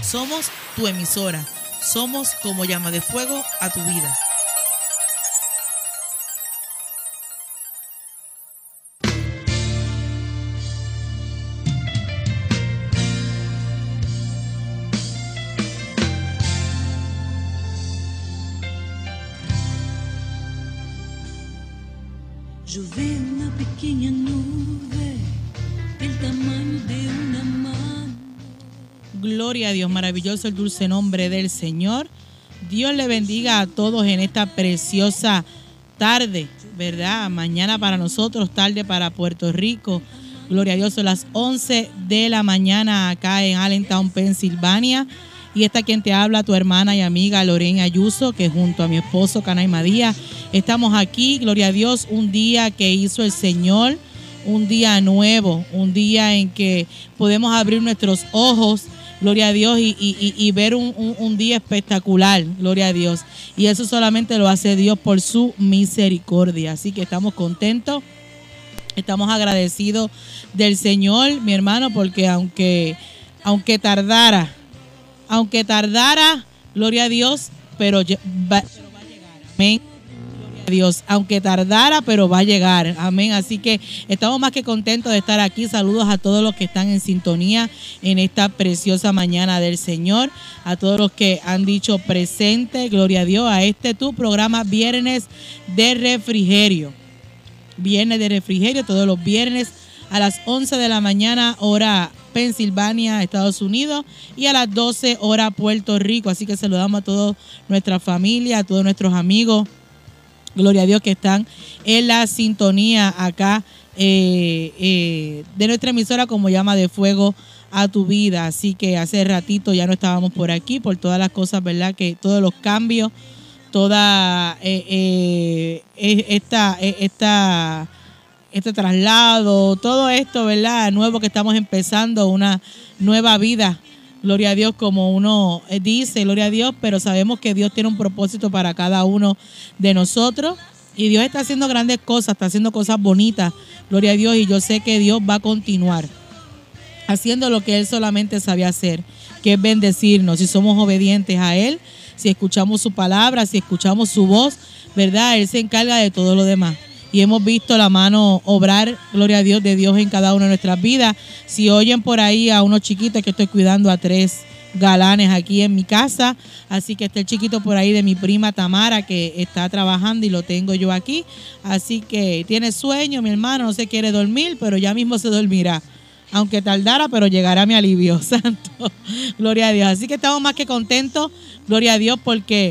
Somos tu emisora. Somos como llama de fuego a tu vida. Yo veo una pequeña nube del tamaño de una mano. Gloria a Dios, maravilloso el dulce nombre del Señor. Dios le bendiga a todos en esta preciosa tarde, ¿verdad? Mañana para nosotros, tarde para Puerto Rico. Gloria a Dios, son las 11 de la mañana acá en Allentown, Pensilvania. Y esta quien te habla, tu hermana y amiga Lorena Ayuso, que junto a mi esposo Canaima Díaz estamos aquí, gloria a Dios, un día que hizo el Señor, un día nuevo, un día en que podemos abrir nuestros ojos, gloria a Dios, y ver un día espectacular, gloria a Dios. Y eso solamente lo hace Dios por su misericordia. Así que estamos contentos, estamos agradecidos del Señor, mi hermano, porque aunque tardara, gloria a Dios, pero va a llegar. Amén. Gloria a Dios. Aunque tardara, pero va a llegar. Amén. Así que estamos más que contentos de estar aquí. Saludos a todos los que están en sintonía en esta preciosa mañana del Señor. A todos los que han dicho presente. Gloria a Dios. A tu programa Viernes de Refrigerio. Viernes de Refrigerio, todos los viernes a las 11 de la mañana, hora Pensilvania, Estados Unidos, y a las 12 hora Puerto Rico. Así que saludamos a toda nuestra familia, a todos nuestros amigos, gloria a Dios, que están en la sintonía acá de nuestra emisora como llama de fuego a tu vida. Así que hace ratito ya no estábamos por aquí por todas las cosas, ¿verdad? Que todos los cambios, toda este traslado, todo esto, ¿verdad? Nuevo que estamos empezando, una nueva vida, gloria a Dios, como uno dice, gloria a Dios, pero sabemos que Dios tiene un propósito para cada uno de nosotros y Dios está haciendo grandes cosas, está haciendo cosas bonitas, gloria a Dios, y yo sé que Dios va a continuar haciendo lo que Él solamente sabe hacer, que es bendecirnos, si somos obedientes a Él, si escuchamos su palabra, si escuchamos su voz, ¿verdad? Él se encarga de todo lo demás. Y hemos visto la mano obrar, gloria a Dios, de Dios en cada una de nuestras vidas. Si oyen por ahí a unos chiquitos, que estoy cuidando a 3 galanes aquí en mi casa, así que está el chiquito por ahí de mi prima Tamara, que está trabajando y lo tengo yo aquí. Así que tiene sueño, mi hermano, no se quiere dormir, pero ya mismo se dormirá. Aunque tardara, pero llegará mi alivio, santo. Gloria a Dios. Así que estamos más que contentos, gloria a Dios, porque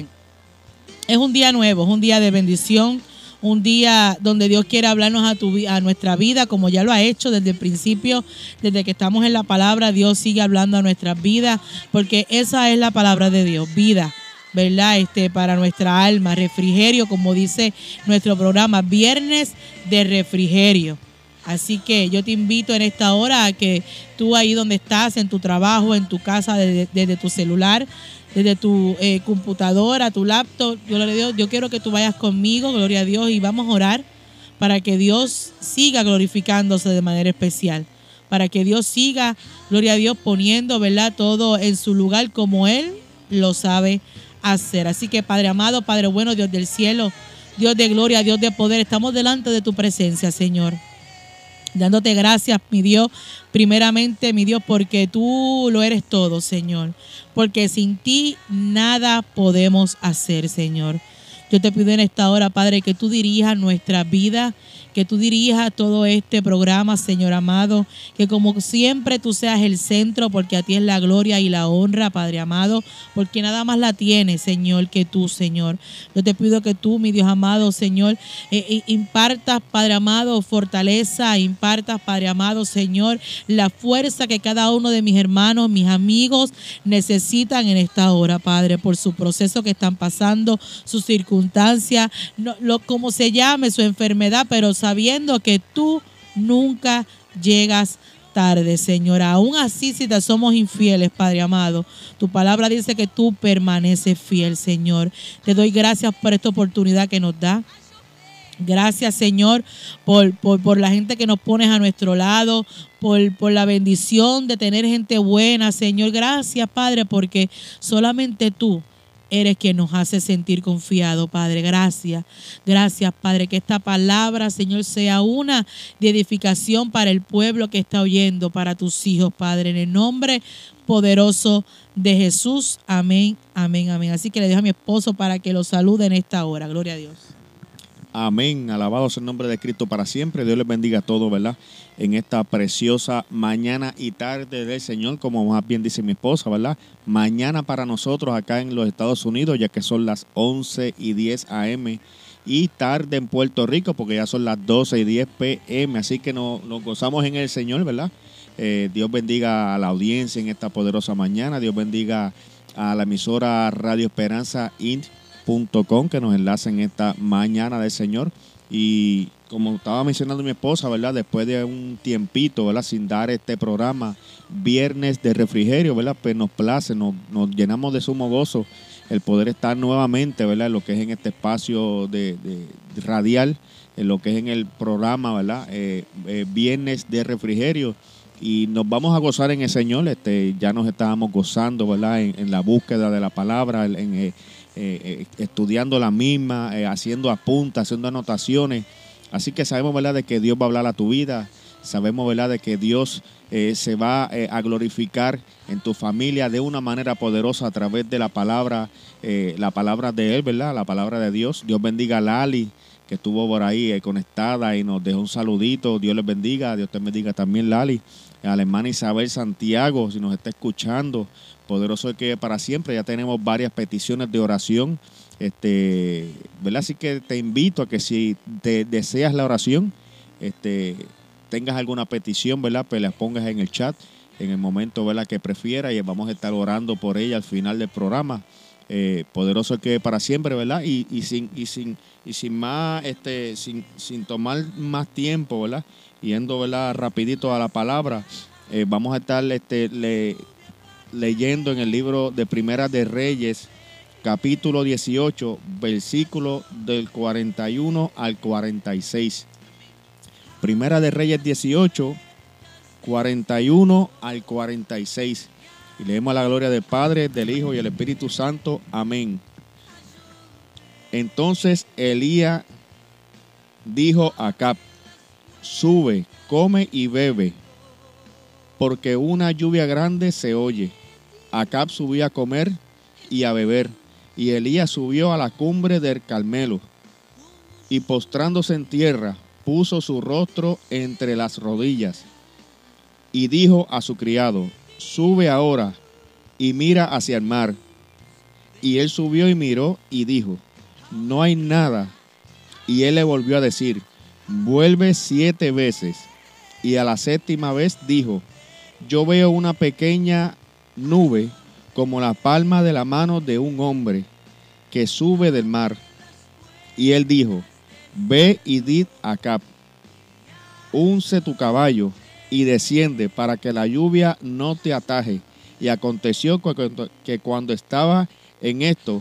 es un día nuevo, es un día de bendición, un día donde Dios quiere hablarnos a nuestra vida, como ya lo ha hecho desde el principio, desde que estamos en la palabra. Dios sigue hablando a nuestras vidas, porque esa es la palabra de Dios, vida, ¿verdad? Para nuestra alma, refrigerio, como dice nuestro programa, Viernes de Refrigerio. Así que yo te invito en esta hora a que tú ahí donde estás, en tu trabajo, en tu casa, desde tu celular, desde tu computadora, tu laptop, gloria a Dios, yo quiero que tú vayas conmigo, gloria a Dios, y vamos a orar para que Dios siga glorificándose de manera especial, para que Dios siga, gloria a Dios, poniendo, ¿verdad?, todo en su lugar como Él lo sabe hacer. Así que, Padre amado, Padre bueno, Dios del cielo, Dios de gloria, Dios de poder, estamos delante de tu presencia, Señor, dándote gracias, mi Dios, primeramente, mi Dios, porque tú lo eres todo, Señor, porque sin ti nada podemos hacer, Señor. Yo te pido en esta hora, Padre, que tú dirijas nuestra vida, que tú dirijas todo este programa, Señor amado, que como siempre tú seas el centro, porque a ti es la gloria y la honra, Padre amado, porque nada más la tienes, Señor, que tú, Señor. Yo te pido que tú, mi Dios amado, Señor, impartas, Padre amado, fortaleza, impartas, Padre amado, Señor, la fuerza que cada uno de mis hermanos, mis amigos necesitan en esta hora, Padre, por su proceso que están pasando, sus circunstancias, como se llame, su enfermedad, pero sabiendo que tú nunca llegas tarde, Señor. Aún así, si te somos infieles, Padre amado, tu palabra dice que tú permaneces fiel, Señor. Te doy gracias por esta oportunidad que nos da Gracias, Señor, por la gente que nos pones a nuestro lado, por la bendición de tener gente buena, Señor. Gracias, Padre, porque solamente tú eres quien nos hace sentir confiado, Padre. Gracias. Gracias, Padre, que esta palabra, Señor, sea una de edificación para el pueblo que está oyendo, para tus hijos, Padre. En el nombre poderoso de Jesús. Amén, amén, amén. Así que le dejo a mi esposo para que lo salude en esta hora. Gloria a Dios. Amén, alabado sea el nombre de Cristo para siempre. Dios les bendiga a todos, ¿verdad? En esta preciosa mañana y tarde del Señor, como más bien dice mi esposa, ¿verdad? Mañana para nosotros acá en los Estados Unidos, ya que son las 11:10 a.m. y tarde en Puerto Rico, porque ya son las 12:10 p.m. Así que nos gozamos en el Señor, ¿verdad? Dios bendiga a la audiencia en esta poderosa mañana. Dios bendiga a la emisora Radio Esperanza .com, que nos enlaza en esta mañana del Señor. Y como estaba mencionando mi esposa, ¿verdad? Después de un tiempito, ¿verdad? Sin dar este programa Viernes de Refrigerio, ¿verdad? Pues nos place, nos llenamos de sumo gozo el poder estar nuevamente, ¿verdad? En lo que es en este espacio de radial, en lo que es en el programa, ¿verdad? Viernes de Refrigerio. Y nos vamos a gozar en el Señor. Ya nos estábamos gozando, ¿verdad? En la búsqueda de la palabra, estudiando la misma, haciendo apuntes, haciendo anotaciones. Así que sabemos, ¿verdad?, de que Dios va a hablar a tu vida. Sabemos, ¿verdad?, de que Dios se va a glorificar en tu familia de una manera poderosa a través de la palabra de Él, ¿verdad?, la palabra de Dios. Dios bendiga a Lali, que estuvo por ahí conectada y nos dejó un saludito. Dios les bendiga. Dios te bendiga también, Lali. A la hermana Isabel Santiago, si nos está escuchando, poderoso que para siempre. Ya tenemos varias peticiones de oración, ¿verdad? Así que te invito a que si te deseas la oración, tengas alguna petición, ¿verdad? Pues la pongas en el chat en el momento, ¿verdad?, que prefieras, y vamos a estar orando por ella al final del programa. Poderoso que para siempre, ¿verdad? Y sin más, sin tomar más tiempo, ¿verdad? Yendo, ¿verdad?, rapidito a la palabra, vamos a estar leyendo en el libro de Primera de Reyes, capítulo 18, versículo del 41 al 46. Primera de Reyes 18, 41 al 46. Y leemos a la gloria del Padre, del Hijo y del Espíritu Santo. Amén. Entonces Elías dijo a Acab: sube, come y bebe, porque una lluvia grande se oye. Acab subió a comer y a beber, y Elías subió a la cumbre del Carmelo, y postrándose en tierra, puso su rostro entre las rodillas, y dijo a su criado: sube ahora y mira hacia el mar. Y él subió y miró y dijo: no hay nada. Y él le volvió a decir: vuelve 7 veces. Y a la 7ª vez dijo: yo veo una pequeña nube como la palma de la mano de un hombre que sube del mar. Y él dijo: ve y di a Acab: unce tu caballo y desciende para que la lluvia no te ataje. Y aconteció que cuando estaba en esto,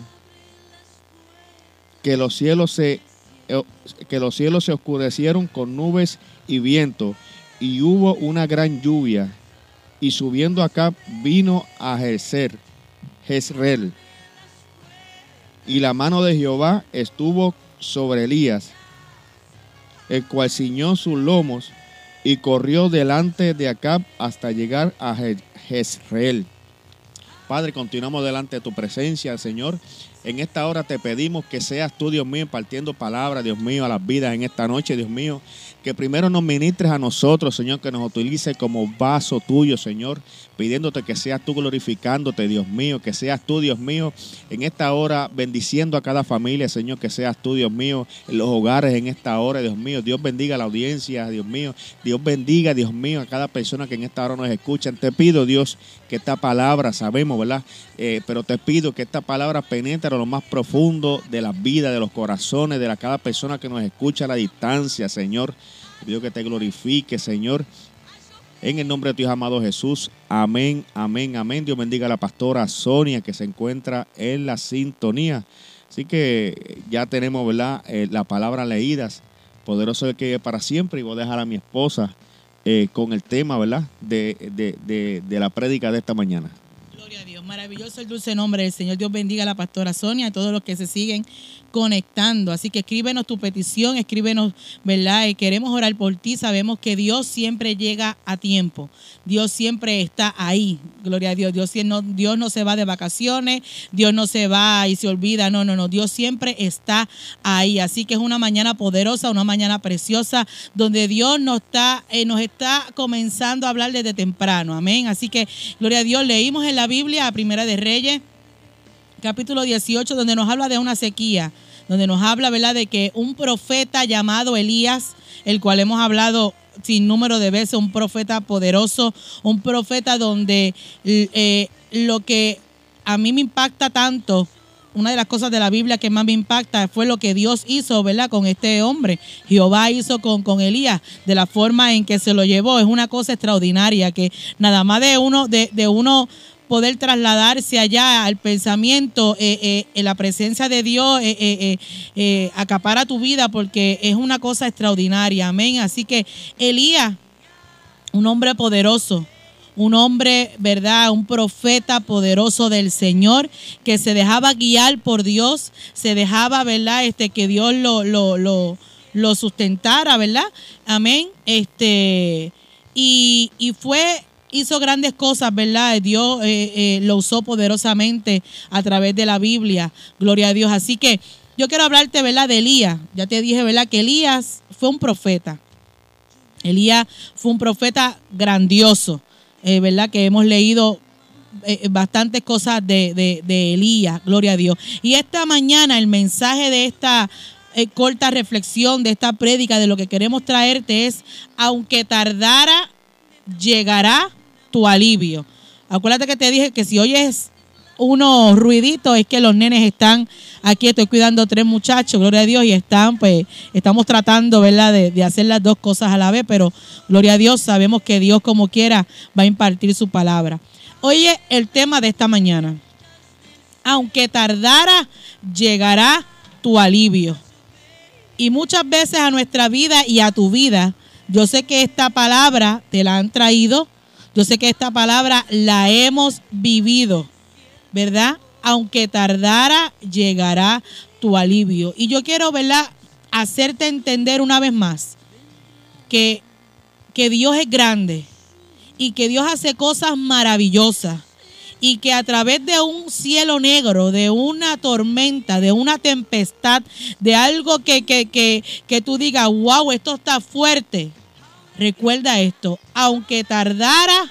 que los cielos se oscurecieron con nubes y viento, y hubo una gran lluvia. Y subiendo Acab vino a Jezreel. Y la mano de Jehová estuvo sobre Elías, el cual ciñó sus lomos y corrió delante de Acab hasta llegar a Jezreel. Padre, continuamos delante de tu presencia, Señor. En esta hora te pedimos que seas tú, Dios mío, impartiendo palabra, Dios mío, a las vidas en esta noche, Dios mío. Que primero nos ministres a nosotros, Señor, que nos utilice como vaso tuyo, Señor, pidiéndote que seas tú glorificándote, Dios mío, que seas tú, Dios mío, en esta hora bendiciendo a cada familia, Señor, que seas tú, Dios mío, en los hogares en esta hora, Dios mío. Dios bendiga a la audiencia, Dios mío. Dios bendiga, Dios mío, a cada persona que en esta hora nos escucha. Te pido, Dios, que esta palabra, sabemos, ¿verdad? Pero te pido que esta palabra penetre a lo más profundo de las vidas, de los corazones, de cada persona que nos escucha a la distancia, Señor. Te pido que te glorifique, Señor, en el nombre de tu Hijo amado Jesús. Amén, amén, amén. Dios bendiga a la pastora Sonia, que se encuentra en la sintonía. Así que ya tenemos, ¿verdad? La palabra leídas. Poderoso el que vive para siempre. Y voy a dejar a mi esposa con el tema, ¿verdad? De la prédica de esta mañana. Gloria a Dios. Maravilloso el dulce nombre del Señor. Dios bendiga a la pastora Sonia, a todos los que se siguen conectando. Así que escríbenos tu petición, escríbenos, ¿verdad? Queremos orar por ti. Sabemos que Dios siempre llega a tiempo. Dios siempre está ahí. Gloria a Dios. Dios no se va de vacaciones. Dios no se va y se olvida. No. Dios siempre está ahí. Así que es una mañana poderosa, una mañana preciosa, donde Dios nos está comenzando a hablar desde temprano. Amén. Así que, gloria a Dios, leímos en la Biblia, a Primera de Reyes, capítulo 18, donde nos habla de una sequía, donde nos habla, ¿verdad?, de que un profeta llamado Elías, el cual hemos hablado sin número de veces, un profeta poderoso, un profeta donde lo que a mí me impacta tanto, una de las cosas de la Biblia que más me impacta fue lo que Dios hizo, ¿verdad?, con este hombre. Jehová hizo con Elías, de la forma en que se lo llevó. Es una cosa extraordinaria que nada más de uno poder trasladarse allá al pensamiento, en la presencia de Dios acapara tu vida, porque es una cosa extraordinaria. Amén. Así que Elías, un hombre poderoso, un hombre, ¿verdad?, un profeta poderoso del Señor, que se dejaba guiar por Dios, se dejaba, ¿verdad?, que Dios lo sustentara, ¿verdad? Amén. Hizo grandes cosas, ¿verdad? Dios lo usó poderosamente a través de la Biblia. Gloria a Dios. Así que yo quiero hablarte, ¿verdad?, de Elías. Ya te dije, ¿verdad?, que Elías fue un profeta. Elías fue un profeta grandioso, ¿verdad? Que hemos leído bastantes cosas de Elías. Gloria a Dios. Y esta mañana el mensaje de esta corta reflexión, de esta prédica, de lo que queremos traerte es: aunque tardara, llegará tu alivio. Acuérdate que te dije que si oyes unos ruiditos es que los nenes están aquí. Estoy cuidando 3 muchachos, gloria a Dios, y estamos tratando, ¿verdad?, de hacer las 2 cosas a la vez, pero gloria a Dios, sabemos que Dios como quiera va a impartir su palabra. Oye, el tema de esta mañana: aunque tardara, llegará tu alivio. Y muchas veces a nuestra vida y a tu vida, yo sé que esta palabra te la han traído, yo sé que esta palabra la hemos vivido, ¿verdad? Aunque tardara, llegará tu alivio. Y yo quiero, ¿verdad?, hacerte entender una vez más que Dios es grande y que Dios hace cosas maravillosas, y que a través de un cielo negro, de una tormenta, de una tempestad, de algo que tú digas, wow, esto está fuerte, recuerda esto: aunque tardara,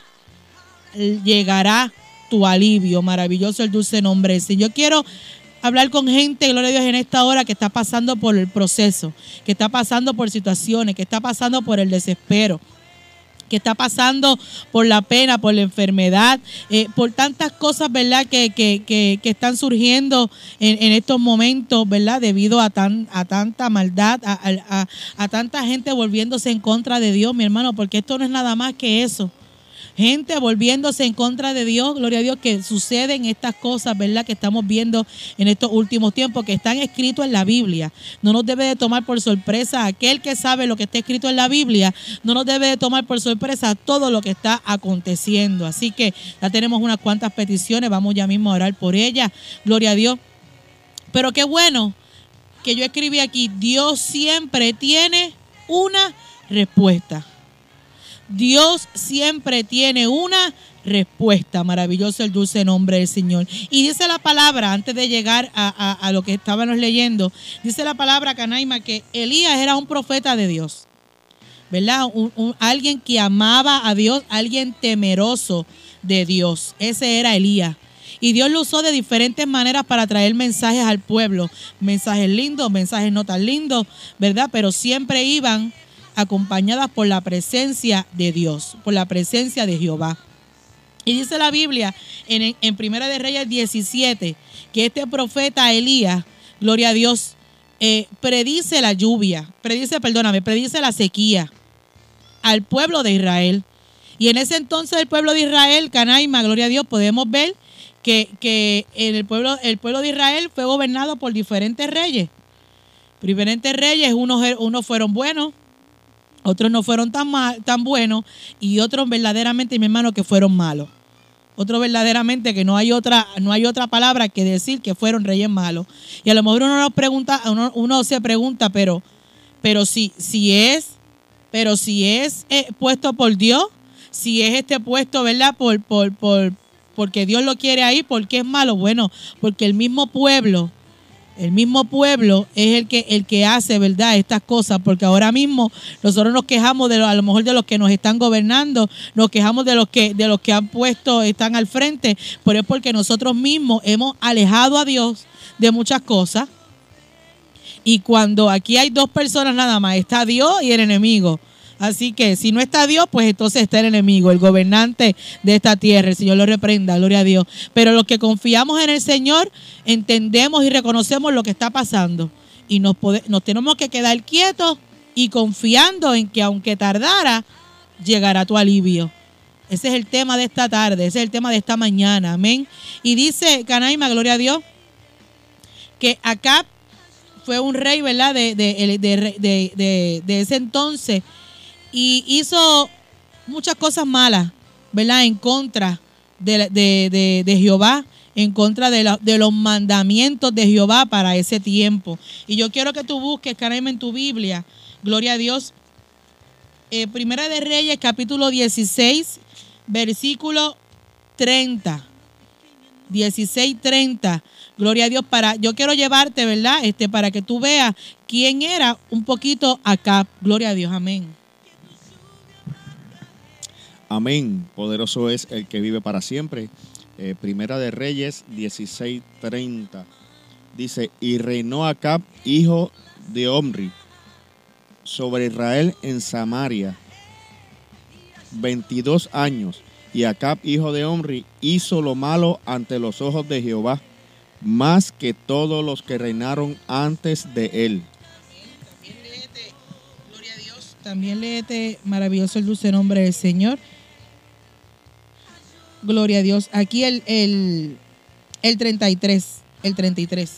llegará tu alivio. Maravilloso el dulce nombre ese. Yo quiero hablar con gente, gloria a Dios, en esta hora que está pasando por el proceso, que está pasando por situaciones, que está pasando por el desespero, que está pasando por la pena, por la enfermedad, por tantas cosas, ¿verdad?, que están surgiendo en estos momentos, ¿verdad?, debido a tanta maldad, a tanta gente volviéndose en contra de Dios, mi hermano, porque esto no es nada más que eso. Gente volviéndose en contra de Dios, gloria a Dios, que suceden estas cosas, ¿verdad?, que estamos viendo en estos últimos tiempos, que están escritos en la Biblia. No nos debe de tomar por sorpresa aquel que sabe lo que está escrito en la Biblia, no nos debe de tomar por sorpresa todo lo que está aconteciendo. Así que ya tenemos unas cuantas peticiones, vamos ya mismo a orar por ellas, gloria a Dios. Pero qué bueno que yo escribí aquí: Dios siempre tiene una respuesta. Dios siempre tiene una respuesta. Maravilloso el dulce nombre del Señor. Y dice la palabra, antes de llegar a lo que estábamos leyendo, dice la palabra, Canaima, que Elías era un profeta de Dios, ¿verdad? Alguien que amaba a Dios, alguien temeroso de Dios. Ese era Elías. Y Dios lo usó de diferentes maneras para traer mensajes al pueblo. Mensajes lindos, mensajes no tan lindos, ¿verdad? Pero siempre iban acompañadas por la presencia de Dios, por la presencia de Jehová. Y dice la Biblia en Primera de Reyes 17 que este profeta Elías, gloria a Dios, predice la lluvia, predice la sequía al pueblo de Israel. Y en ese entonces el pueblo de Israel, Canaima, gloria a Dios, podemos ver que en el pueblo de Israel fue gobernado por diferentes reyes. Diferentes reyes, unos fueron buenos, otros no fueron tan buenos, y otros verdaderamente, mi hermano, que fueron malos. Otros verdaderamente que no hay otra palabra que decir que fueron reyes malos. Y a lo mejor uno se pregunta, pero si es puesto por Dios, si es puesto, ¿verdad? Porque Dios lo quiere ahí, ¿por qué es malo? Bueno, porque el mismo pueblo es el que hace, ¿verdad?, estas cosas, porque ahora mismo nosotros nos quejamos a lo mejor de los que nos están gobernando, nos quejamos de los que han puesto, están al frente, pero es porque nosotros mismos hemos alejado a Dios de muchas cosas. Y cuando aquí hay dos personas nada más, está Dios y el enemigo. Así que si no está Dios, pues entonces está el enemigo, el gobernante de esta tierra. El Señor lo reprenda, gloria a Dios. Pero los que confiamos en el Señor, entendemos y reconocemos lo que está pasando. Y nos tenemos que quedar quietos y confiando en que aunque tardara, llegará tu alivio. Ese es el tema de esta tarde, ese es el tema de esta mañana. Amén. Y dice Canaima, gloria a Dios, que Acab fue un rey, ¿verdad?, de ese entonces. Y hizo muchas cosas malas, ¿verdad?, en contra de Jehová, en contra de los mandamientos de Jehová para ese tiempo. Y yo quiero que tú busques, Canaima, en tu Biblia, gloria a Dios, Primera de Reyes, capítulo 16, versículo 30. 16:30. Gloria a Dios. Yo quiero llevarte, ¿verdad?, para que tú veas quién era un poquito Acab. Gloria a Dios. Amén. Amén. Poderoso es el que vive para siempre. Primera de Reyes 16:30. Dice, y reinó Acab, hijo de Omri, sobre Israel en Samaria 22 años. Y Acab, hijo de Omri, hizo lo malo ante los ojos de Jehová, más que todos los que reinaron antes de él. También léete, gloria a Dios. También léete, maravilloso el dulce nombre del Señor. Gloria a Dios. Aquí el 33. El 33.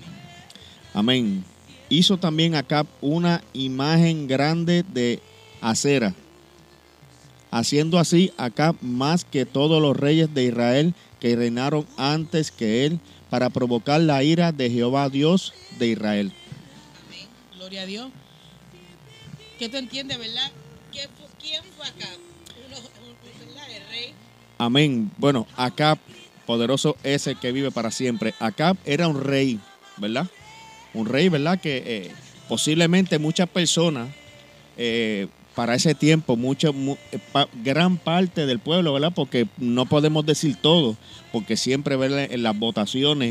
Amén. Hizo también Acab una imagen grande de acera, haciendo así Acab más que todos los reyes de Israel que reinaron antes que él, para provocar la ira de Jehová Dios de Israel. Amén. Gloria a Dios. ¿Qué tú entiendes, verdad? ¿Quién fue Acab? ¿Verdad? El rey. Amén. Bueno, Acab, poderoso es el que vive para siempre. Acab era un rey, ¿verdad? Un rey, ¿verdad? Que posiblemente muchas personas para ese tiempo, gran parte del pueblo, ¿verdad? Porque no podemos decir todo, porque siempre, ¿verdad?, en las votaciones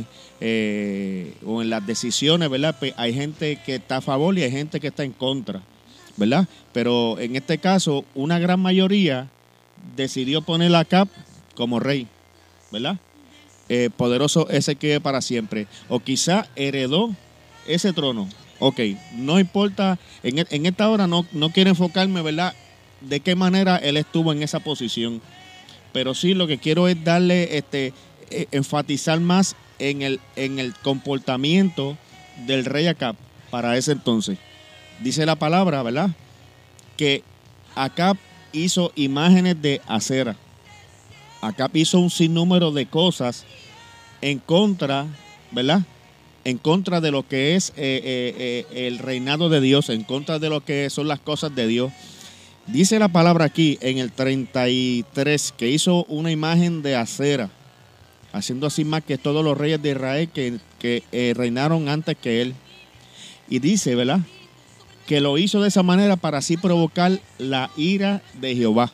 o en las decisiones, ¿verdad?, pues hay gente que está a favor y hay gente que está en contra, ¿verdad? Pero en este caso, una gran mayoría decidió poner a Acab como rey, ¿verdad? Poderoso ese que vive para siempre. O quizá heredó ese trono. Ok, no importa, en esta hora no quiero enfocarme, ¿verdad?, de qué manera él estuvo en esa posición. Pero sí lo que quiero es darle, enfatizar más en el comportamiento del rey Acab para ese entonces. Dice la palabra, ¿verdad?, que Acab hizo imágenes de acera. Acab hizo un sinnúmero de cosas en contra, ¿verdad?, en contra de lo que es el reinado de Dios, en contra de lo que son las cosas de Dios. Dice la palabra aquí en el 33 que hizo una imagen de acera, haciendo así más que todos los reyes de Israel que reinaron antes que él. Y dice, ¿verdad?, que lo hizo de esa manera para así provocar la ira de Jehová.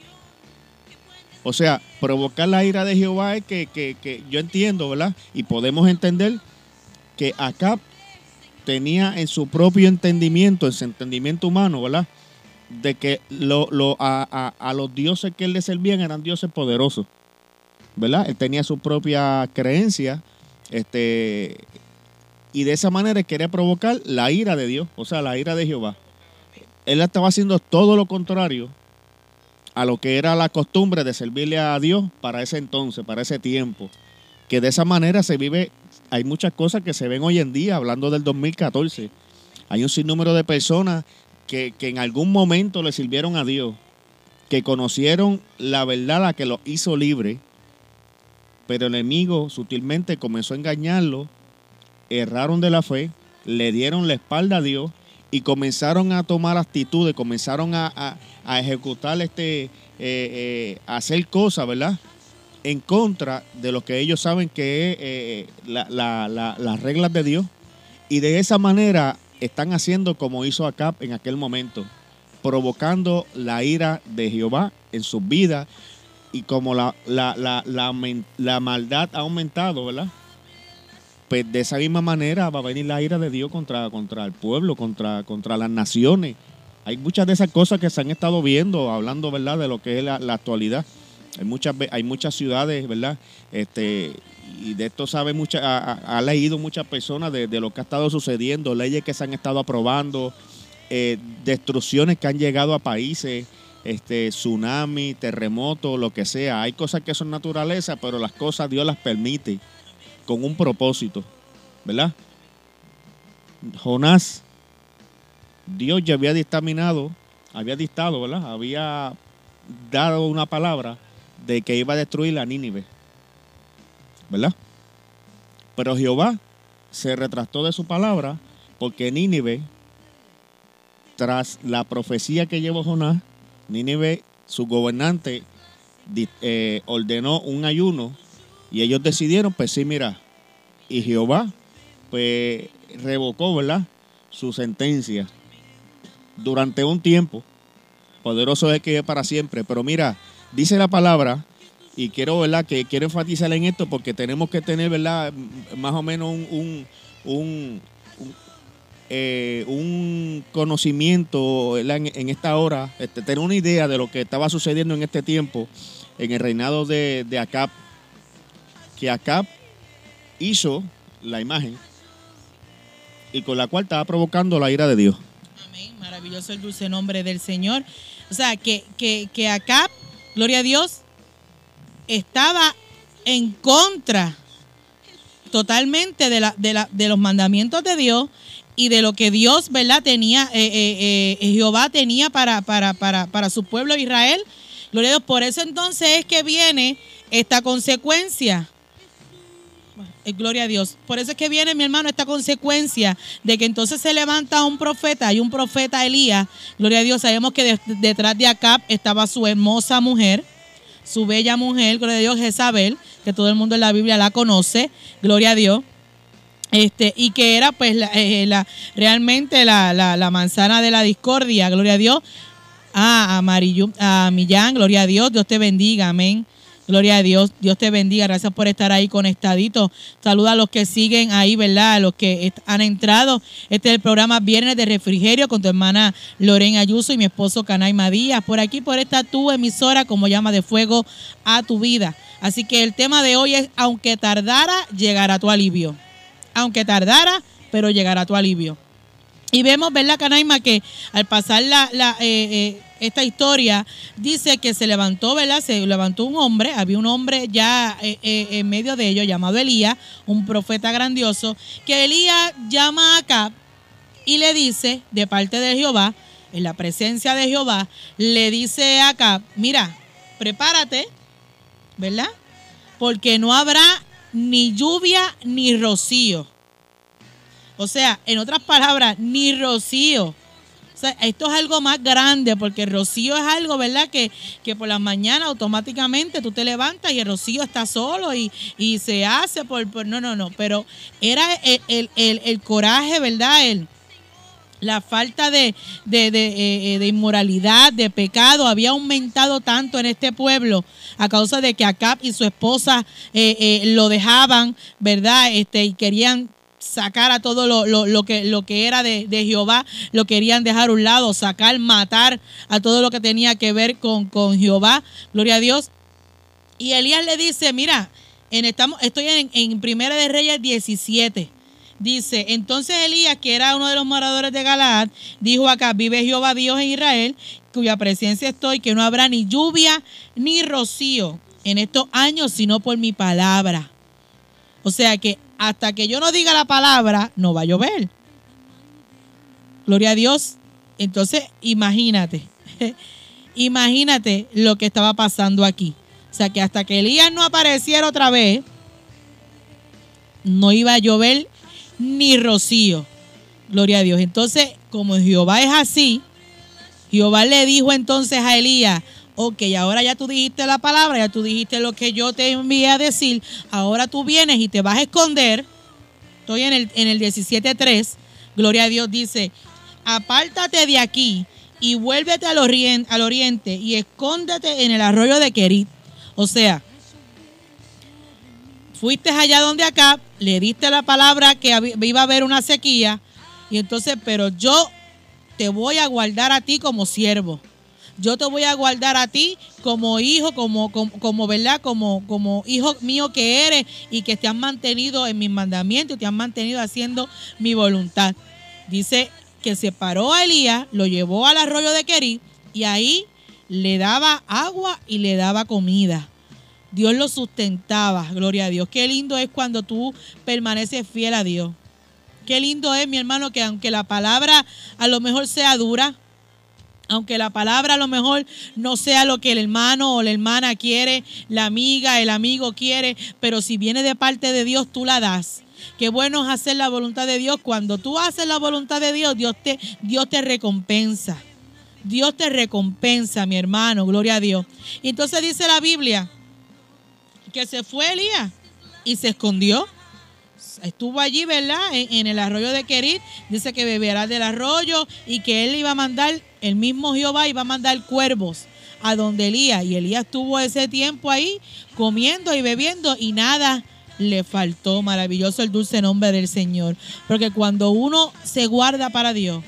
O sea, provocar la ira de Jehová es que yo entiendo, ¿verdad?, y podemos entender que Acab tenía en su propio entendimiento, en su entendimiento humano, ¿verdad?, de que a los dioses que él le servían eran dioses poderosos, ¿verdad? Él tenía su propia creencia, y de esa manera quería provocar la ira de Dios, o sea, la ira de Jehová. Él estaba haciendo todo lo contrario a lo que era la costumbre de servirle a Dios para ese entonces, para ese tiempo, que de esa manera se vive. Hay muchas cosas que se ven hoy en día, hablando del 2014. Hay un sinnúmero de personas que en algún momento le sirvieron a Dios, que conocieron la verdad, la que los hizo libre, pero el enemigo sutilmente comenzó a engañarlos, erraron de la fe, le dieron la espalda a Dios y comenzaron a tomar actitudes, comenzaron a ejecutar a hacer cosas, ¿verdad?, en contra de lo que ellos saben que es las reglas de Dios. Y de esa manera están haciendo como hizo Acab en aquel momento, provocando la ira de Jehová en sus vidas. Y como la maldad ha aumentado, ¿verdad?, pues de esa misma manera va a venir la ira de Dios contra el pueblo, contra las naciones. Hay muchas de esas cosas que se han estado viendo, hablando, ¿verdad?, de lo que es la actualidad. Hay muchas ciudades, ¿verdad? Y de esto sabe ha leído muchas personas de lo que ha estado sucediendo, leyes que se han estado aprobando, destrucciones que han llegado a países, tsunami, terremoto, lo que sea. Hay cosas que son naturaleza, pero las cosas Dios las permite con un propósito, ¿verdad? Jonás, Dios ya había dictado, ¿verdad? Había dado una palabra de que iba a destruir a Nínive, ¿verdad? Pero Jehová se retractó de su palabra, porque Nínive, tras la profecía que llevó Jonás, Nínive, su gobernante, ordenó un ayuno y ellos decidieron, pues sí, mira, y Jehová pues revocó, ¿verdad?, su sentencia durante un tiempo. Poderoso es que es para siempre. Pero mira, dice la palabra, y quiero, ¿verdad?, que quiero enfatizar en esto porque tenemos que tener, ¿verdad?, más o menos un conocimiento, ¿verdad?, en esta hora, tener una idea de lo que estaba sucediendo en este tiempo, en el reinado de Acab, que Acab hizo la imagen y con la cual estaba provocando la ira de Dios. Amén. Maravilloso el dulce nombre del Señor. O sea, que Acab, gloria a Dios, estaba en contra totalmente de los mandamientos de Dios y de lo que Dios, ¿verdad?, tenía, Jehová tenía para su pueblo Israel. Gloria a Dios. Por eso entonces es que viene esta consecuencia. Gloria a Dios. Por eso es que viene, mi hermano, esta consecuencia de que entonces se levanta un profeta. Hay un profeta Elías. Gloria a Dios. Sabemos que detrás de Acab estaba su hermosa mujer, su bella mujer, gloria a Dios, Jezabel, que todo el mundo en la Biblia la conoce. Gloria a Dios. Y que era pues realmente la manzana de la discordia. Gloria a Dios. A Millán, gloria a Dios. Dios te bendiga. Amén. Gloria a Dios, Dios te bendiga, gracias por estar ahí conectadito. Saluda a los que siguen ahí, ¿verdad? A los que han entrado. Este es el programa Viernes de Refrigerio con tu hermana Lorena Ayuso y mi esposo Canaima Díaz. Por aquí, por esta tu emisora como llama de fuego a tu vida. Así que el tema de hoy es: aunque tardara, llegará tu alivio. Aunque tardara, pero llegará tu alivio. Y vemos, ¿verdad, Canaima?, que al pasar esta historia, dice que se levantó, ¿verdad? Se levantó un hombre, había un hombre ya en medio de ellos llamado Elías, un profeta grandioso, que Elías llama a Acab y le dice, de parte de Jehová, en la presencia de Jehová, le dice a Acab: mira, prepárate, ¿verdad?, porque no habrá ni lluvia ni rocío. O sea, en otras palabras, ni rocío. O sea, esto es algo más grande, porque el rocío es algo, ¿verdad?, que por las mañanas automáticamente tú te levantas y el rocío está solo y se hace no. Pero era el coraje, ¿verdad?, la falta de inmoralidad, de pecado, había aumentado tanto en este pueblo a causa de que Acab y su esposa lo dejaban, ¿verdad?, y querían sacar a todo lo que era de Jehová, lo querían dejar a un lado, matar a todo lo que tenía que ver con Jehová, gloria a Dios. Y Elías le dice: mira, estoy en Primera de Reyes 17. Dice: entonces Elías, que era uno de los moradores de Galaad, dijo acá: vive Jehová Dios en Israel, cuya presencia estoy, que no habrá ni lluvia ni rocío en estos años, sino por mi palabra. O sea que hasta que yo no diga la palabra, no va a llover. Gloria a Dios. Entonces, imagínate. Imagínate lo que estaba pasando aquí. O sea que hasta que Elías no apareciera otra vez, no iba a llover ni rocío. Gloria a Dios. Entonces, como Jehová es así, Jehová le dijo entonces a Elías: ok, ahora ya tú dijiste la palabra, ya tú dijiste lo que yo te envié a decir, ahora tú vienes y te vas a esconder. Estoy en el 17:3, gloria a Dios, dice: apártate de aquí y vuélvete al oriente y escóndete en el arroyo de Querit. O sea, fuiste allá donde Acab, le diste la palabra que iba a haber una sequía, y entonces, pero yo te voy a guardar a ti como siervo. Yo te voy a guardar a ti como hijo, como ¿verdad? Como hijo mío que eres y que te has mantenido en mis mandamientos, te has mantenido haciendo mi voluntad. Dice que separó a Elías, lo llevó al arroyo de Querit y ahí le daba agua y le daba comida. Dios lo sustentaba, gloria a Dios. Qué lindo es cuando tú permaneces fiel a Dios. Qué lindo es, mi hermano, que aunque la palabra a lo mejor sea dura, aunque la palabra a lo mejor no sea lo que el hermano o la hermana quiere, la amiga, el amigo quiere, pero si viene de parte de Dios, tú la das. Qué bueno es hacer la voluntad de Dios. Cuando tú haces la voluntad de Dios, Dios te recompensa. Dios te recompensa, mi hermano, gloria a Dios. Y entonces dice la Biblia que se fue Elías y se escondió. Estuvo allí, ¿verdad? En el arroyo de Querit. Dice que beberá del arroyo y que él iba a mandar, el mismo Jehová iba a mandar cuervos a donde Elías. Y Elías estuvo ese tiempo ahí comiendo y bebiendo y nada le faltó. Maravilloso el dulce nombre del Señor. Porque cuando uno se guarda para Dios,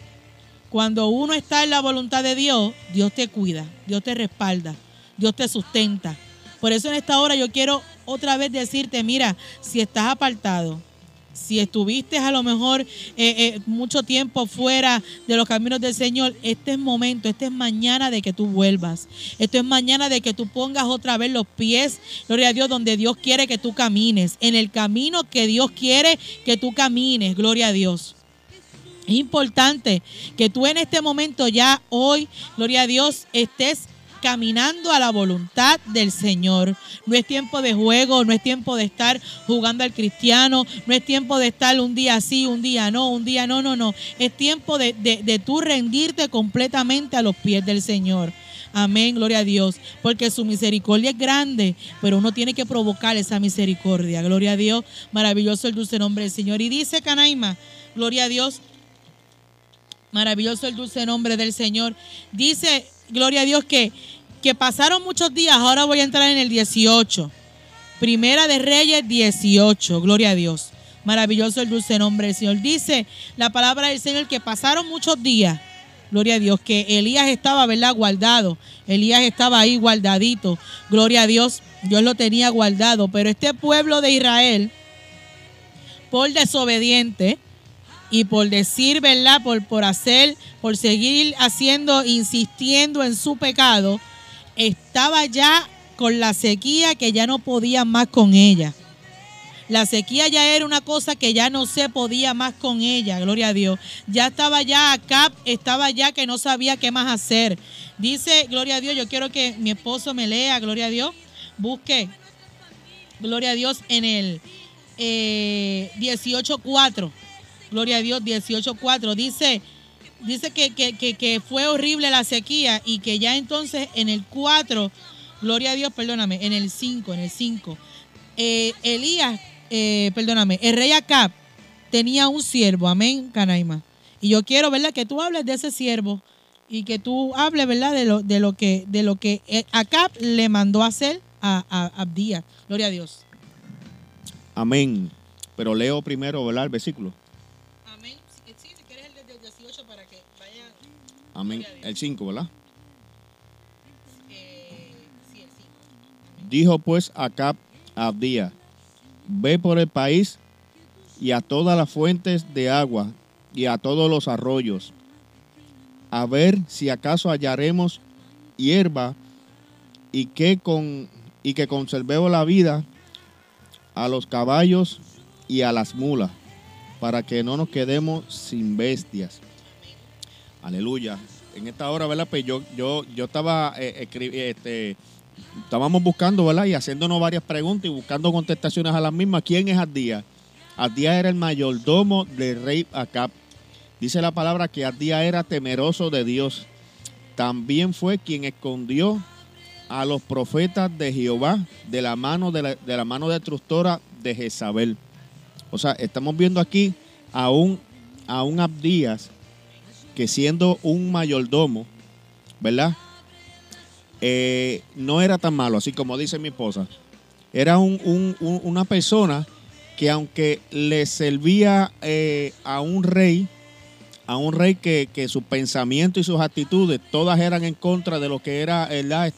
cuando uno está en la voluntad de Dios, Dios te cuida, Dios te respalda, Dios te sustenta. Por eso en esta hora yo quiero otra vez decirte, mira, si estás apartado, si estuviste a lo mejor mucho tiempo fuera de los caminos del Señor, este es momento, este es mañana de que tú vuelvas. Esto es mañana de que tú pongas otra vez los pies, gloria a Dios, donde Dios quiere que tú camines, en el camino que Dios quiere que tú camines, gloria a Dios. Es importante que tú en este momento ya hoy, gloria a Dios, estés caminando a la voluntad del Señor. No es tiempo de juego, no es tiempo de estar jugando al cristiano, no es tiempo de estar un día sí, un día no, no. Es tiempo de tú rendirte completamente a los pies del Señor. Amén, gloria a Dios, porque su misericordia es grande, pero uno tiene que provocar esa misericordia. Gloria a Dios, maravilloso el dulce nombre del Señor. Y dice Canaima, gloria a Dios, maravilloso el dulce nombre del Señor. Dice, gloria a Dios, que pasaron muchos días. Ahora voy a entrar en el 18. Primera de Reyes 18. Gloria a Dios. Maravilloso el dulce nombre del Señor. Dice la palabra del Señor que pasaron muchos días. Gloria a Dios. Que Elías estaba, ¿verdad?, guardado. Elías estaba ahí guardadito. Gloria a Dios. Dios lo tenía guardado. Pero este pueblo de Israel, por desobediente, y por decir, ¿verdad?, por seguir haciendo, insistiendo en su pecado, estaba ya con la sequía que ya no podía más con ella. La sequía ya era una cosa que ya no se podía más con ella, gloria a Dios. Ya estaba ya Acab, estaba ya que no sabía qué más hacer. Dice, gloria a Dios, yo quiero que mi esposo me lea, gloria a Dios, busque, gloria a Dios, en el 18:4. Gloria a Dios, 18:4. Dice que fue horrible la sequía y que ya entonces en el 4, gloria a Dios, perdóname, en el 5, Elías, el rey Acab tenía un siervo, amén, Canaima. Y yo quiero, ¿verdad?, que tú hables de ese siervo y que tú hables, ¿verdad?, de lo que Acab le mandó a hacer a Abdías. Gloria a Dios. Amén. Pero leo primero, ¿verdad?, el versículo. Sí, si quieres el del 18 para que vaya. Amén. El 5, ¿verdad? Sí, el 5. Dijo pues Acab a Abdías: ve por el país y a todas las fuentes de agua y a todos los arroyos, a ver si acaso hallaremos hierba y que conservemos la vida a los caballos y a las mulas, para que no nos quedemos sin bestias. Aleluya. En esta hora, ¿verdad? Pues yo estaba estábamos buscando, ¿verdad? Y haciéndonos varias preguntas y buscando contestaciones a las mismas. ¿Quién es Abdías? Abdías era el mayordomo del rey Acab. Dice la palabra que Abdías era temeroso de Dios. También fue quien escondió a los profetas de Jehová de la mano destructora de Jezabel. O sea, estamos viendo aquí a un Abdías que, siendo un mayordomo, ¿verdad? No era tan malo, así como dice mi esposa. Era una persona que, aunque le servía a un rey que sus pensamientos y sus actitudes todas eran en contra de lo que era, ¿verdad?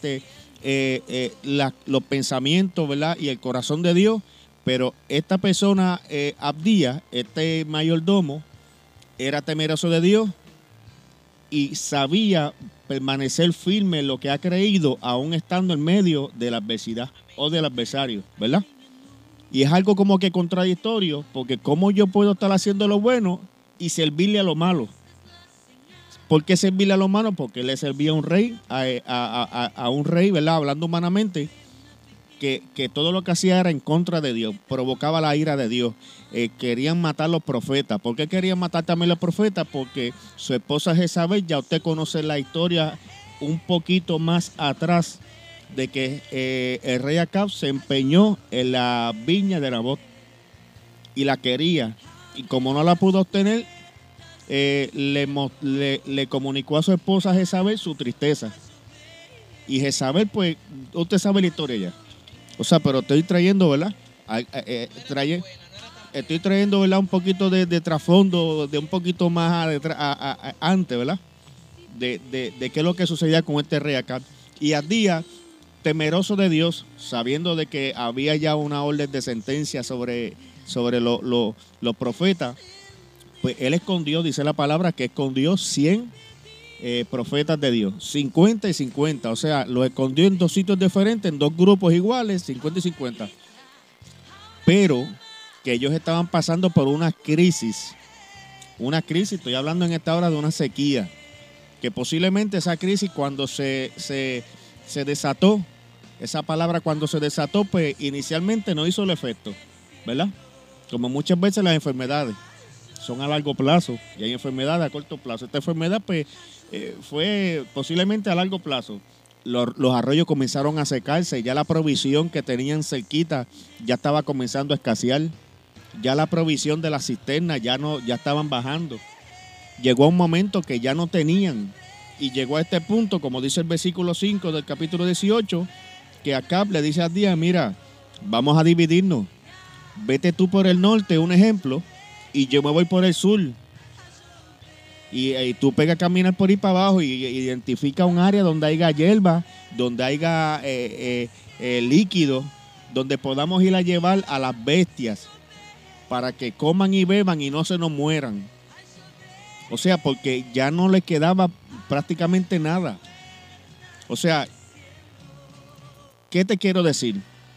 Los pensamientos, ¿verdad? Y el corazón de Dios. Pero esta persona, Abdías, este mayordomo, era temeroso de Dios y sabía permanecer firme en lo que ha creído, aún estando en medio de la adversidad o del adversario, ¿verdad? Y es algo como que contradictorio, porque ¿cómo yo puedo estar haciendo lo bueno y servirle a lo malo? ¿Por qué servirle a lo malo? Porque le servía a un rey, a un rey, ¿verdad? Hablando humanamente, que todo lo que hacía era en contra de Dios, provocaba la ira de Dios. Querían matar a los profetas. ¿Por qué querían matar también a los profetas? Porque su esposa Jezabel, ya usted conoce la historia un poquito más atrás, de que el rey Acab se empeñó en la viña de Nabot y la quería, y como no la pudo obtener, le comunicó a su esposa Jezabel su tristeza. Y Jezabel, pues, usted sabe la historia ya. O sea, pero estoy trayendo, ¿verdad? Estoy trayendo, ¿verdad? Un poquito de trasfondo, de un poquito más antes, ¿verdad? De qué es lo que sucedía con este rey Acab. Y Abdías, temeroso de Dios, sabiendo de que había ya una orden de sentencia sobre los profetas, pues él escondió, dice la palabra, que escondió 100 profetas de Dios, 50 y 50, o sea, los escondió en dos sitios diferentes, en dos grupos iguales, 50 y 50. Pero que ellos estaban pasando por una crisis, estoy hablando en esta hora de una sequía, que posiblemente esa crisis, cuando se desató, esa palabra cuando se desató, pues inicialmente no hizo el efecto, ¿verdad? Como muchas veces las enfermedades son a largo plazo y hay enfermedades a corto plazo. Esta enfermedad, pues, fue posiblemente a largo plazo. Los arroyos comenzaron a secarse, ya la provisión que tenían cerquita ya estaba comenzando a escasear, ya la provisión de las cisternas ya estaban bajando. Llegó a un momento que ya no tenían, y llegó a este punto, como dice el versículo 5 del capítulo 18, que Acab le dice a Abdías: mira, vamos a dividirnos, vete tú por el norte, un ejemplo, y yo me voy por el sur. Y tú pega a caminar por ahí para abajo y identifica un área donde haya hierba, donde haya líquido, donde podamos ir a llevar a las bestias para que coman y beban y no se nos mueran. O sea, porque ya no le quedaba prácticamente nada. O sea, ¿qué te quiero decir?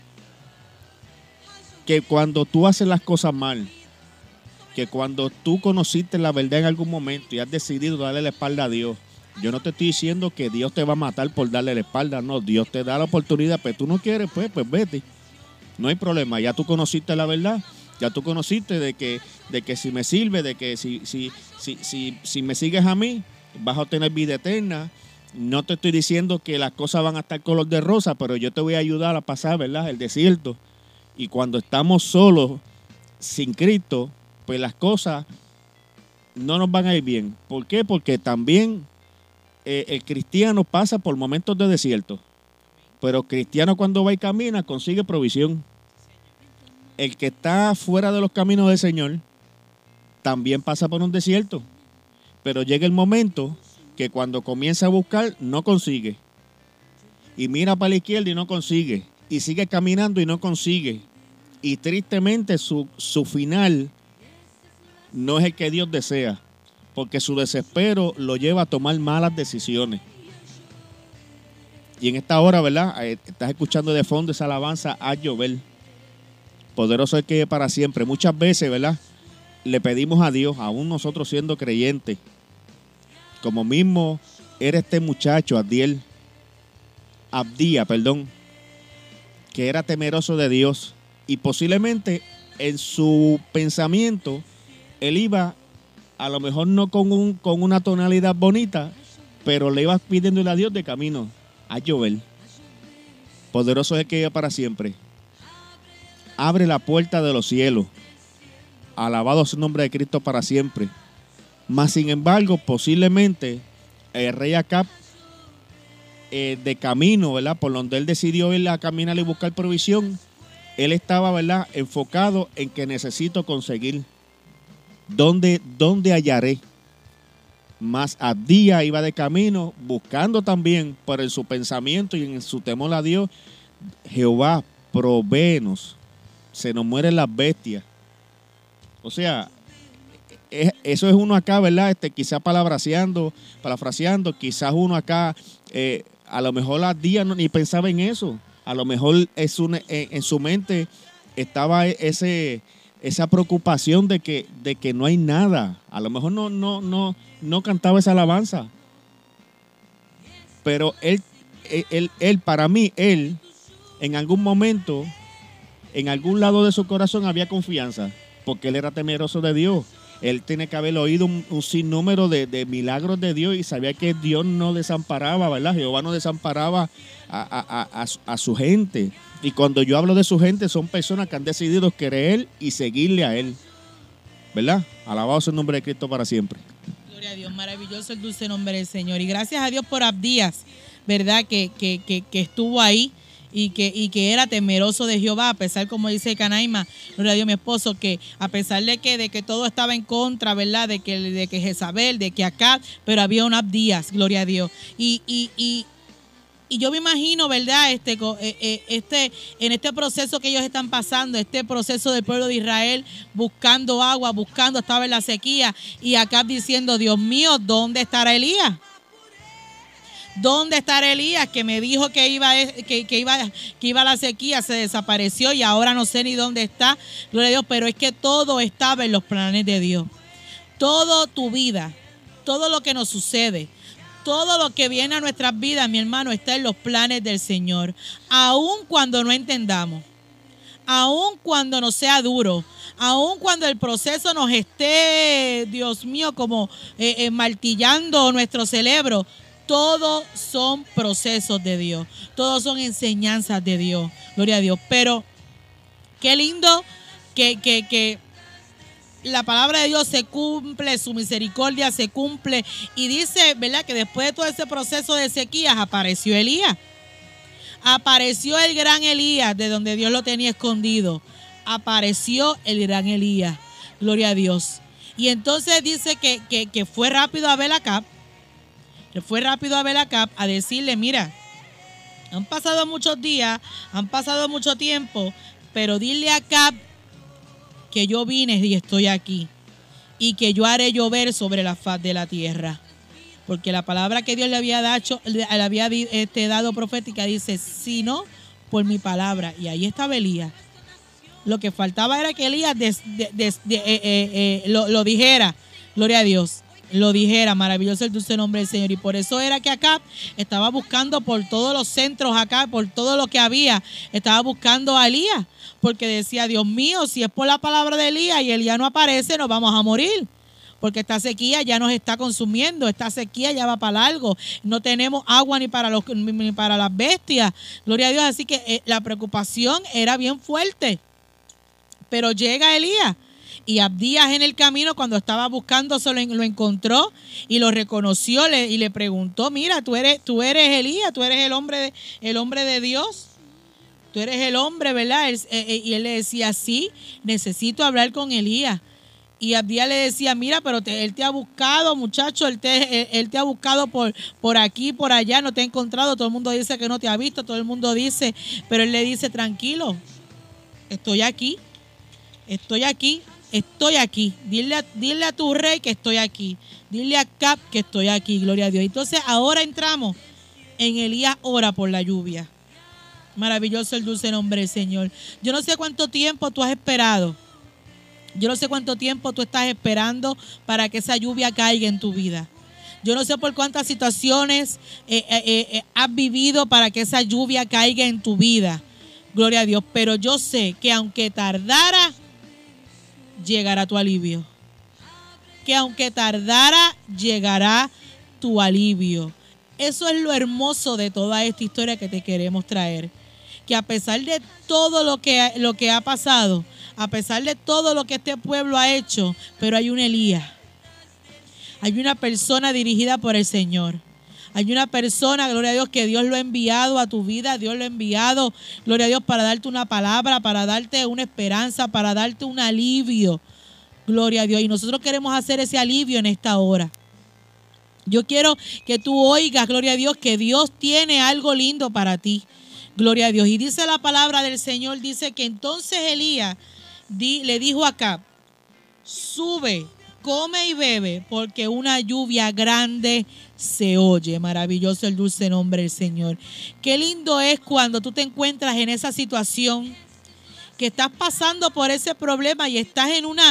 Que cuando tú haces las cosas mal, que cuando tú conociste la verdad en algún momento y has decidido darle la espalda a Dios, yo no te estoy diciendo que Dios te va a matar por darle la espalda, no, Dios te da la oportunidad, pero tú no quieres, pues vete, no hay problema, ya tú conociste la verdad, ya tú conociste de que si me sirve, de que si me sigues a mí, vas a obtener vida eterna. No te estoy diciendo que las cosas van a estar color de rosa, pero yo te voy a ayudar a pasar, ¿verdad?, el desierto. Y cuando estamos solos, sin Cristo, pues las cosas no nos van a ir bien. ¿Por qué? Porque también el cristiano pasa por momentos de desierto. Pero el cristiano, cuando va y camina, consigue provisión. El que está fuera de los caminos del Señor también pasa por un desierto. Pero llega el momento que cuando comienza a buscar, no consigue. Y mira para la izquierda y no consigue. Y sigue caminando y no consigue. Y tristemente su final no es el que Dios desea, porque su desespero lo lleva a tomar malas decisiones. Y en esta hora, ¿verdad?, estás escuchando de fondo esa alabanza, a llover. Poderoso es que para siempre. Muchas veces, ¿verdad? Le pedimos a Dios, aún nosotros siendo creyentes, como mismo era este muchacho, Abdía, que era temeroso de Dios. Y posiblemente en su pensamiento, él iba, a lo mejor no con una tonalidad bonita, pero le iba pidiéndole a Dios de camino a llover. Poderoso es el que vive para siempre. Abre la puerta de los cielos. Alabado sea el nombre de Cristo para siempre. Mas, sin embargo, posiblemente el rey Acab, de camino, ¿verdad? Por donde él decidió ir a caminar y buscar provisión, él estaba, ¿verdad?, enfocado en que necesito conseguir. ¿Dónde hallaré? Mas Abdía iba de camino buscando también, por en su pensamiento y en su temor a Dios, Jehová, provéenos, se nos mueren las bestias. O sea, eso es uno acá, ¿verdad? Quizás parafraseando, quizás uno acá, a lo mejor Abdía no ni pensaba en eso. A lo mejor en su mente estaba esa preocupación de que no hay nada. A lo mejor no cantaba esa alabanza. Pero él, para mí, en algún momento, en algún lado de su corazón había confianza, porque él era temeroso de Dios. Él tiene que haber oído un sinnúmero de milagros de Dios y sabía que Dios no desamparaba, ¿verdad? Jehová no desamparaba a su gente. Y cuando yo hablo de su gente, son personas que han decidido creer y seguirle a Él, ¿verdad? Alabado sea el nombre de Cristo para siempre. Gloria a Dios, maravilloso el dulce nombre del Señor. Y gracias a Dios por Abdías, ¿verdad? Que estuvo ahí. Y que era temeroso de Jehová, a pesar, como dice Canaima, gloria a Dios, mi esposo, que a pesar de que todo estaba en contra, ¿verdad? De que Jezabel, de que acá, pero había un Abdías, gloria a Dios. Y yo me imagino, ¿verdad? En este proceso que ellos están pasando, este proceso del pueblo de Israel, buscando agua, estaba en la sequía, y acá diciendo, Dios mío, ¿dónde estará Elías? ¿Dónde estará Elías que me dijo que iba a la sequía? Se desapareció y ahora no sé ni dónde está. Gloria a Dios, pero es que todo estaba en los planes de Dios. Todo tu vida, todo lo que nos sucede, todo lo que viene a nuestras vidas, mi hermano, está en los planes del Señor. Aun cuando no entendamos, aun cuando nos sea duro, aun cuando el proceso nos esté, Dios mío, como martillando nuestro cerebro, todos son procesos de Dios, todos son enseñanzas de Dios, gloria a Dios. Pero qué lindo que la palabra de Dios se cumple, su misericordia se cumple. Y dice, ¿verdad?, que después de todo ese proceso de sequías apareció Elías. Apareció el gran Elías, de donde Dios lo tenía escondido. Apareció el gran Elías, gloria a Dios. Y entonces dice que fue rápido a Acab. Fue rápido a Acab a decirle, mira, han pasado muchos días, han pasado mucho tiempo, pero dile a Acab que yo vine y estoy aquí y que yo haré llover sobre la faz de la tierra. Porque la palabra que Dios le había dado profética dice, si no, por mi palabra. Y ahí estaba Elías. Lo que faltaba era que Elías lo dijera, gloria a Dios. Lo dijera, maravilloso el dulce nombre del Señor. Y por eso era que Acab estaba buscando por todos los centros acá, por todo lo que había, estaba buscando a Elías, porque decía, Dios mío, si es por la palabra de Elías y Elías no aparece, nos vamos a morir, porque esta sequía ya nos está consumiendo, esta sequía ya va para largo, no tenemos agua ni para las bestias, gloria a Dios. Así que la preocupación era bien fuerte, pero llega Elías. Y Abdías en el camino, cuando estaba buscando, lo encontró y lo reconoció y le preguntó, mira, tú eres Elías, tú eres el hombre de Dios, tú eres el hombre, ¿verdad? Y él le decía, sí, necesito hablar con Elías. Y Abdías le decía, mira, pero él te ha buscado, muchacho, él te ha buscado por aquí, por allá, no te ha encontrado, todo el mundo dice que no te ha visto, todo el mundo dice, pero él le dice, tranquilo, estoy aquí. Dile a tu rey que estoy aquí. Dile a Acab que estoy aquí, gloria a Dios. Entonces ahora entramos en Elías ora por la lluvia. Maravilloso el dulce nombre del Señor. Yo no sé cuánto tiempo tú has esperado. Yo no sé cuánto tiempo tú estás esperando para que esa lluvia caiga en tu vida. Yo no sé por cuántas situaciones has vivido para que esa lluvia caiga en tu vida. Gloria a Dios. Pero yo sé que aunque tardara, llegará tu alivio. Que aunque tardara, llegará tu alivio. Eso es lo hermoso de toda esta historia que te queremos traer. Que a pesar de todo lo que ha pasado, a pesar de todo lo que este pueblo ha hecho, pero hay un Elías. Hay una persona dirigida por el Señor. Hay una persona, gloria a Dios, que Dios lo ha enviado a tu vida. Dios lo ha enviado, gloria a Dios, para darte una palabra, para darte una esperanza, para darte un alivio. Gloria a Dios. Y nosotros queremos hacer ese alivio en esta hora. Yo quiero que tú oigas, gloria a Dios, que Dios tiene algo lindo para ti. Gloria a Dios. Y dice la palabra del Señor, dice que entonces Elías le dijo a Acab: sube, come y bebe, porque una lluvia grande se oye. Maravilloso el dulce nombre del Señor. Qué lindo es cuando tú te encuentras en esa situación, que estás pasando por ese problema y estás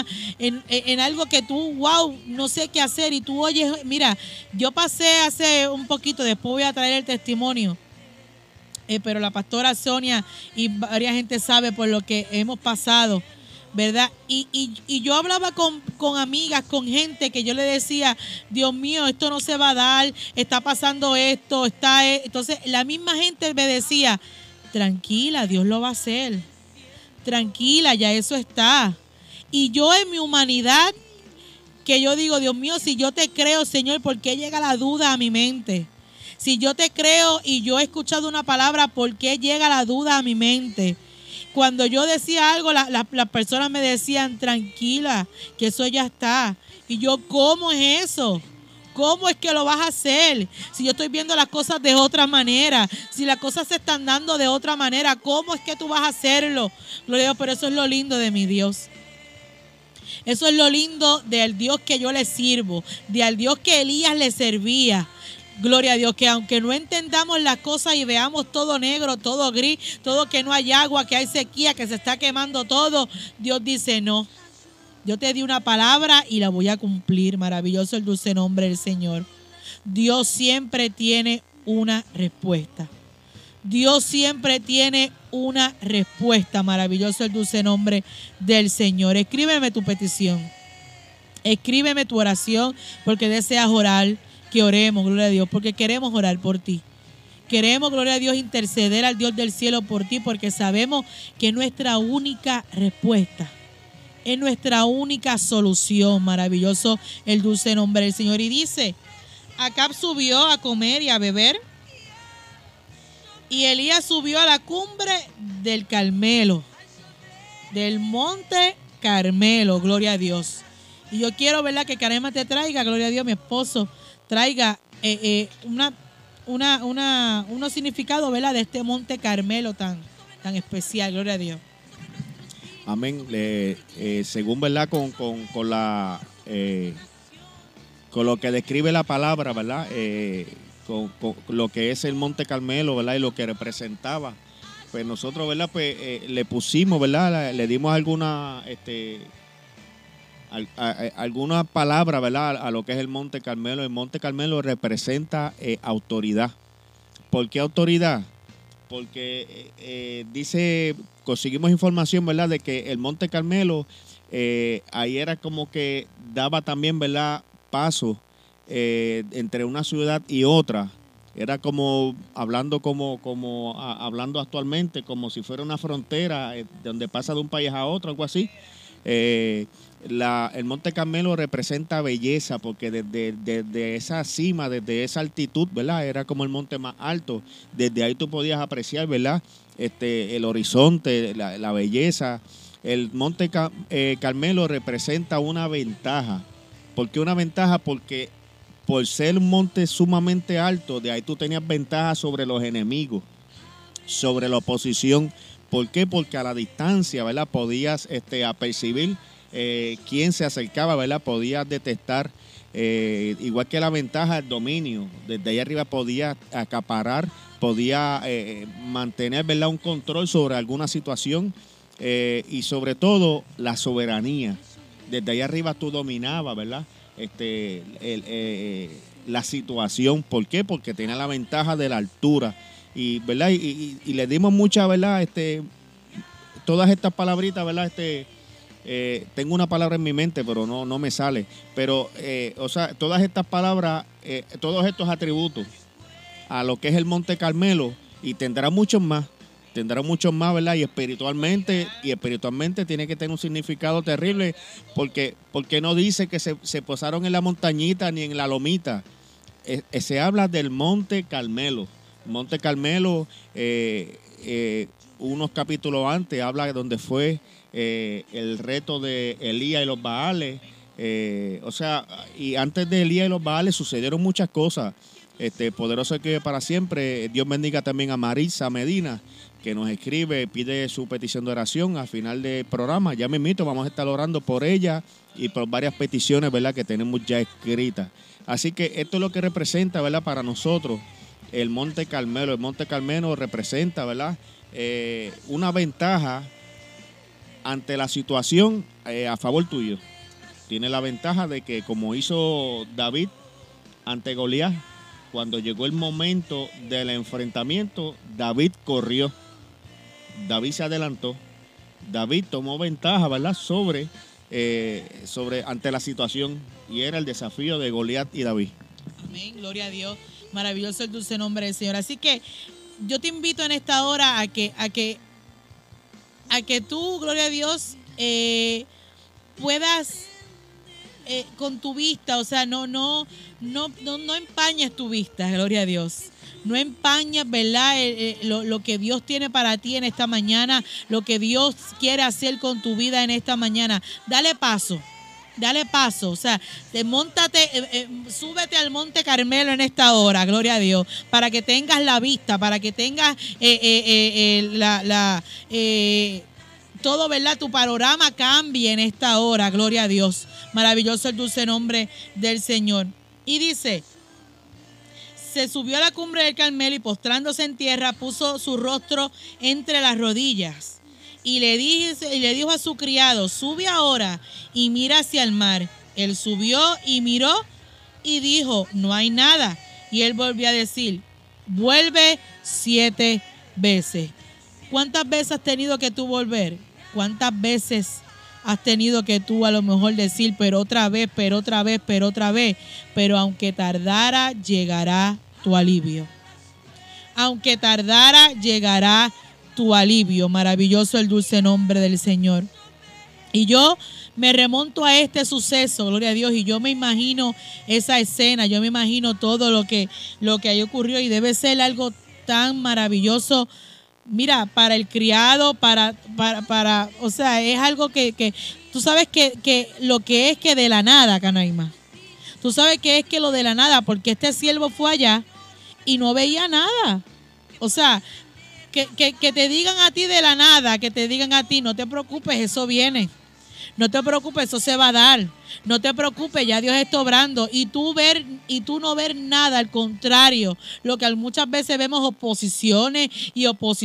en algo que tú, wow, no sé qué hacer, y tú oyes, mira, yo pasé hace un poquito, después voy a traer el testimonio, pero la pastora Sonia y varias gente sabe por lo que hemos pasado, ¿verdad? Y yo hablaba con amigas, con gente que yo le decía: Dios mío, esto no se va a dar, está pasando esto, entonces la misma gente me decía: tranquila, Dios lo va a hacer, tranquila, ya eso está. Y yo en mi humanidad, que yo digo: Dios mío, si yo te creo, Señor, ¿por qué llega la duda a mi mente? Si yo te creo y yo he escuchado una palabra, ¿por qué llega la duda a mi mente? Cuando yo decía algo, las personas me decían: tranquila, que eso ya está. Y yo: ¿cómo es eso? ¿Cómo es que lo vas a hacer? Si yo estoy viendo las cosas de otra manera, si las cosas se están dando de otra manera, ¿cómo es que tú vas a hacerlo? Gloria a Dios, pero eso es lo lindo de mi Dios. Eso es lo lindo del Dios que yo le sirvo, del Dios que Elías le servía. Gloria a Dios, que aunque no entendamos las cosas y veamos todo negro, todo gris, todo que no hay agua, que hay sequía, que se está quemando todo, Dios dice: no, yo te di una palabra y la voy a cumplir. Maravilloso el dulce nombre del Señor. Dios siempre tiene una respuesta. Dios siempre tiene una respuesta. Maravilloso el dulce nombre del Señor. Escríbeme tu petición. Escríbeme tu oración, porque deseas orar. Que oremos, gloria a Dios, porque queremos orar por ti. Queremos, gloria a Dios, interceder al Dios del cielo por ti, porque sabemos que es nuestra única respuesta, es nuestra única solución. Maravilloso el dulce nombre del Señor. Y dice: Acab subió a comer y a beber, y Elías subió a la cumbre del Carmelo, del monte Carmelo. Gloria a Dios. Y yo quiero, ¿verdad?, que Carema te traiga, gloria a Dios, mi esposo, traiga unos significados, ¿verdad?, de este monte Carmelo tan especial. Gloria a Dios. Amén. Según, ¿verdad?, con lo que describe la palabra, ¿verdad?, con lo que es el monte Carmelo, ¿verdad?, y lo que representaba, pues nosotros, ¿verdad?, pues le pusimos, ¿verdad?, le dimos alguna palabra, ¿verdad?, a lo que es el monte Carmelo. El monte Carmelo representa autoridad. ¿Por qué autoridad? Porque conseguimos información, ¿verdad?, de que el monte Carmelo ahí era como que daba también, ¿verdad?, paso entre una ciudad y otra. Era como hablando hablando actualmente, como si fuera una frontera donde pasa de un país a otro, algo así. El monte Carmelo representa belleza, porque desde esa cima, desde esa altitud, ¿verdad?, era como el monte más alto. Desde ahí tú podías apreciar, ¿verdad?, el horizonte, la belleza. El monte Carmelo representa una ventaja. ¿Por qué una ventaja? Porque por ser un monte sumamente alto, de ahí tú tenías ventaja sobre los enemigos, sobre la oposición. ¿Por qué? Porque a la distancia, ¿verdad?, podías apercibir quién se acercaba, ¿verdad? Podías detectar igual que la ventaja del dominio. Desde ahí arriba podía acaparar, podía mantener, ¿verdad?, un control sobre alguna situación y sobre todo la soberanía. Desde ahí arriba tú dominabas, ¿verdad?, la situación. ¿Por qué? Porque tenía la ventaja de la altura. Y, ¿verdad? Y le dimos mucha, ¿verdad?, todas estas palabritas, ¿verdad? Tengo una palabra en mi mente, pero no me sale. Pero, o sea, todas estas palabras, todos estos atributos a lo que es el Monte Carmelo, y tendrá muchos más, ¿verdad? Y espiritualmente tiene que tener un significado terrible, porque no dice que se posaron en la montañita ni en la lomita. Se habla del Monte Carmelo. Monte Carmelo, unos capítulos antes, habla de donde fue el reto de Elías y los Baales. O sea, y antes de Elías y los Baales sucedieron muchas cosas. Poderoso que para siempre. Dios bendiga también a Marisa Medina, que nos escribe, pide su petición de oración al final del programa. Ya mismito vamos a estar orando por ella y por varias peticiones, ¿verdad?, que tenemos ya escritas. Así que esto es lo que representa, ¿verdad?, para nosotros el Monte Carmelo. El Monte Carmelo representa, ¿verdad?, una ventaja ante la situación a favor tuyo. Tiene la ventaja de que, como hizo David ante Goliat, cuando llegó el momento del enfrentamiento, David corrió. David se adelantó. David tomó ventaja, ¿verdad?, sobre ante la situación, y era el desafío de Goliat y David. Amén, gloria a Dios. Maravilloso el dulce nombre del Señor. Así que yo te invito en esta hora a que tú, gloria a Dios, puedas con tu vista, o sea, no empañes tu vista, gloria a Dios. No empañes, ¿verdad?, lo que Dios tiene para ti en esta mañana, lo que Dios quiere hacer con tu vida en esta mañana. Dale paso, o sea, súbete al Monte Carmelo en esta hora, gloria a Dios, para que tengas la vista, para que tengas todo, ¿verdad?, tu panorama cambie en esta hora, gloria a Dios. Maravilloso el dulce nombre del Señor. Y dice: se subió a la cumbre del Carmelo y postrándose en tierra puso su rostro entre las rodillas y le dijo a su criado: sube ahora y mira hacia el mar. Él subió y miró y dijo: no hay nada. Y él volvió a decir: vuelve 7 veces. ¿Cuántas veces has tenido que tú volver? ¿Cuántas veces has tenido que tú a lo mejor decir, pero otra vez, pero aunque tardara, llegará tu alivio? Aunque tardara, llegará tu alivio. Maravilloso el dulce nombre del Señor. Y yo me remonto a este suceso, gloria a Dios, y yo me imagino esa escena, yo me imagino todo lo que ahí ocurrió, y debe ser algo tan maravilloso. Mira, para el criado, o sea, es algo que tú sabes que lo que es que de la nada, Canaima. Tú sabes que es que lo de la nada, porque este siervo fue allá y no veía nada. O sea, que te digan a ti de la nada, que te digan a ti: no te preocupes, eso viene. No te preocupes, eso se va a dar. No te preocupes, ya Dios está obrando. Y tú no ver nada, al contrario. Lo que muchas veces vemos oposiciones, y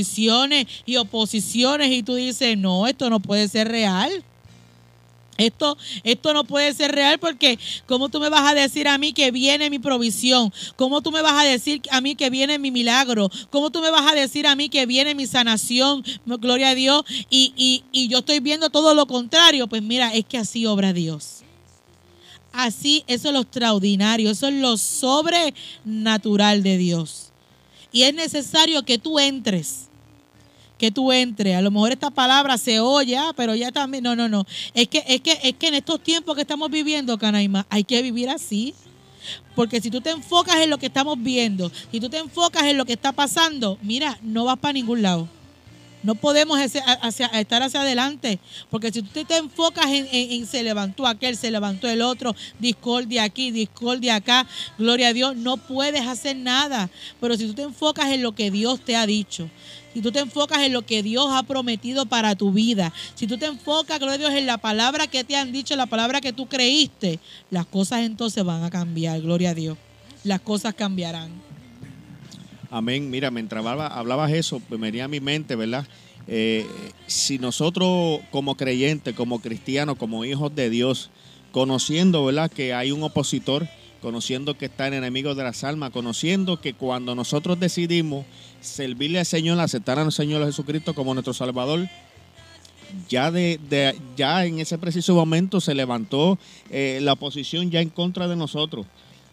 tú dices: no, esto no puede ser real. Esto no puede ser real, porque ¿cómo tú me vas a decir a mí que viene mi provisión? ¿Cómo tú me vas a decir a mí que viene mi milagro? ¿Cómo tú me vas a decir a mí que viene mi sanación? Gloria a Dios. Y yo estoy viendo todo lo contrario. Pues mira, es que así obra Dios. Así, eso es lo extraordinario, eso es lo sobrenatural de Dios. Y es necesario que tú entres. A lo mejor esta palabra se oye, pero ya también, no. Es que en estos tiempos que estamos viviendo, Canaima, hay que vivir así. Porque si tú te enfocas en lo que estamos viendo, si tú te enfocas en lo que está pasando, mira, no vas para ningún lado. No podemos estar hacia adelante, porque si tú te enfocas en se levantó aquel, se levantó el otro, discordia aquí, discordia acá, gloria a Dios, no puedes hacer nada. Pero si tú te enfocas en lo que Dios te ha dicho, si tú te enfocas en lo que Dios ha prometido para tu vida, si tú te enfocas, gloria a Dios, en la palabra que te han dicho, la palabra que tú creíste, las cosas entonces van a cambiar, gloria a Dios. Las cosas cambiarán. Amén. Mira, mientras hablabas eso, me venía a mi mente, ¿verdad? Si nosotros como creyentes, como cristianos, como hijos de Dios, conociendo, ¿verdad?, que hay un opositor, conociendo que está el enemigo de las almas, conociendo que cuando nosotros decidimos servirle al Señor, aceptar al Señor Jesucristo como nuestro Salvador, ya en ese preciso momento se levantó la oposición ya en contra de nosotros.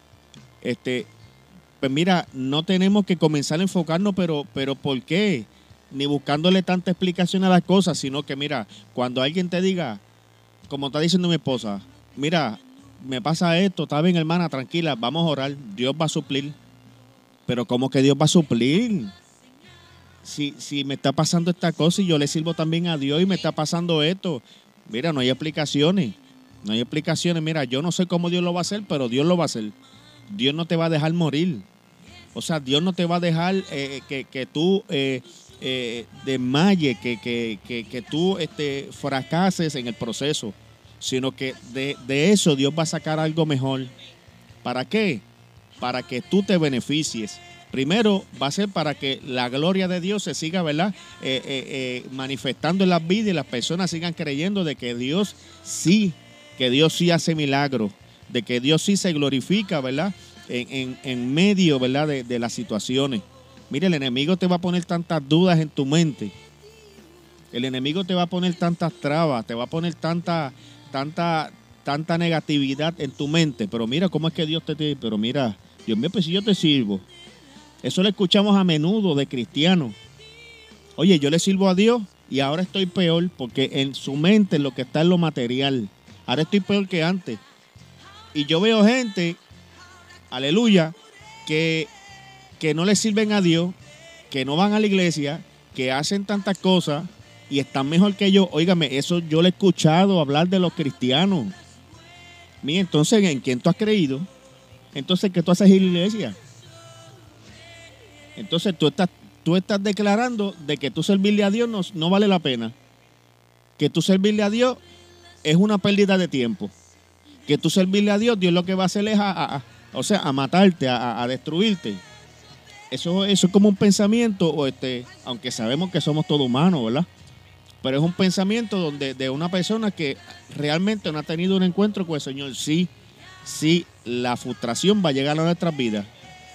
Pues mira, no tenemos que comenzar a enfocarnos, pero ¿por qué? Ni buscándole tanta explicación a las cosas, sino que mira, cuando alguien te diga, como está diciendo mi esposa, mira, me pasa esto, está bien, hermana, tranquila, vamos a orar, Dios va a suplir. Pero ¿cómo que Dios va a suplir? Si me está pasando esta cosa y yo le sirvo también a Dios y me está pasando esto, mira, no hay explicaciones. No hay explicaciones. Mira, yo no sé cómo Dios lo va a hacer, pero Dios lo va a hacer. Dios no te va a dejar morir. O sea, Dios no te va a dejar que tú desmayes, que tú fracases en el proceso, sino que de eso Dios va a sacar algo mejor. ¿Para qué? Para que tú te beneficies. Primero va a ser para que la gloria de Dios se siga, ¿verdad?, manifestando en las vidas y las personas sigan creyendo de que Dios sí hace milagros, de que Dios sí se glorifica, ¿verdad?, en medio, ¿verdad?, de las situaciones. Mire, el enemigo te va a poner tantas dudas en tu mente. El enemigo te va a poner tantas trabas, te va a poner tanta negatividad en tu mente. Pero mira cómo es que Dios te dice, pero mira, Dios mío, pues si yo te sirvo. Eso lo escuchamos a menudo de cristianos. Oye, yo le sirvo a Dios y ahora estoy peor porque en su mente lo que está en lo material. Ahora estoy peor que antes. Y yo veo gente, aleluya, que no le sirven a Dios, que no van a la iglesia, que hacen tantas cosas y están mejor que yo. Óigame, eso yo lo he escuchado hablar de los cristianos. Mira, entonces, ¿en quién tú has creído? Entonces, ¿qué tú haces en la iglesia? Entonces, tú estás declarando de que tú servirle a Dios no vale la pena. Que tú servirle a Dios es una pérdida de tiempo. Que tú servirle a Dios, Dios lo que va a hacer es a matarte, a destruirte. Eso es como un pensamiento, aunque sabemos que somos todos humanos, ¿verdad? Pero es un pensamiento de una persona que realmente no ha tenido un encuentro con el Señor. Sí, la frustración va a llegar a nuestras vidas.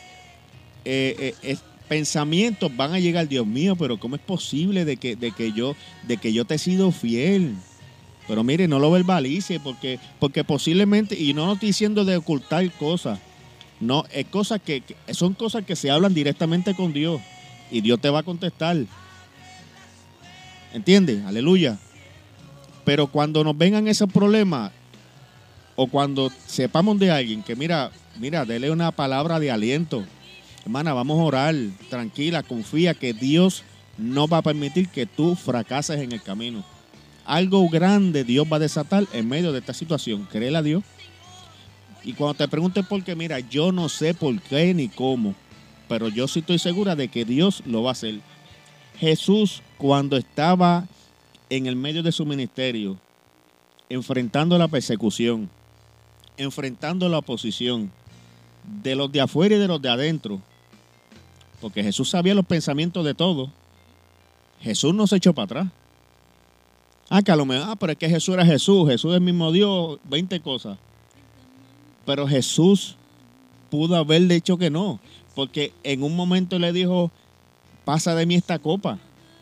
Pensamientos van a llegar, Dios mío, pero ¿cómo es posible de que yo te he sido fiel? Pero mire, no lo verbalice porque posiblemente, y no lo estoy diciendo de ocultar cosas, no, es cosas que son cosas que se hablan directamente con Dios y Dios te va a contestar. ¿Entiendes? Aleluya. Pero cuando nos vengan esos problemas o cuando sepamos de alguien que mira, dele una palabra de aliento. Hermana, vamos a orar, tranquila, confía que Dios no va a permitir que tú fracases en el camino. Algo grande Dios va a desatar en medio de esta situación. Créele a Dios. Y cuando te preguntes por qué, mira, yo no sé por qué ni cómo, pero yo sí estoy segura de que Dios lo va a hacer. Jesús, cuando estaba en el medio de su ministerio, enfrentando la persecución, enfrentando la oposición, de los de afuera y de los de adentro, porque Jesús sabía los pensamientos de todos, Jesús no se echó para atrás. Que a lo mejor, pero es que Jesús era Jesús es el mismo Dios, 20 cosas. Pero Jesús pudo haberle dicho que no, porque en un momento le dijo, pasa de mí esta copa,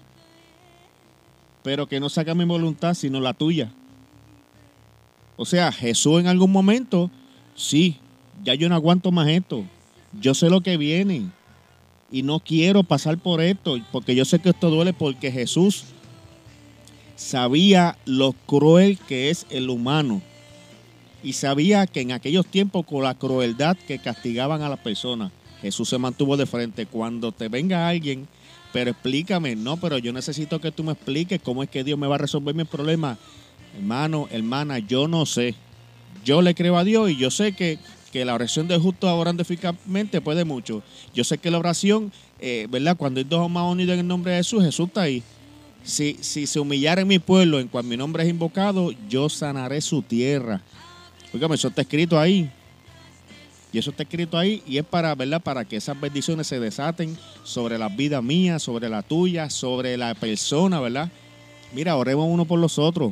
pero que no se haga mi voluntad, sino la tuya. O sea, Jesús en algún momento, sí, ya yo no aguanto más esto, yo sé lo que viene y no quiero pasar por esto, porque yo sé que esto duele, porque Jesús sabía lo cruel que es el humano y sabía que en aquellos tiempos con la crueldad que castigaban a las personas, Jesús se mantuvo de frente. Cuando te venga alguien pero explícame. No, pero yo necesito que tú me expliques cómo es que Dios me va a resolver mi problema. Hermano, hermana, yo no sé. Yo le creo a Dios y yo sé que la oración del justo orando eficazmente puede mucho. Yo sé que la oración, ¿verdad? Cuando hay dos o más unidos en el nombre de Jesús, Jesús está ahí. Si se humillara en mi pueblo, en cual mi nombre es invocado, yo sanaré su tierra. Óigame, eso está escrito ahí. Y eso está escrito ahí y es para, ¿verdad? Para que esas bendiciones se desaten sobre las vidas mías, sobre la tuya, sobre la persona, ¿verdad? Mira, oremos uno por los otros.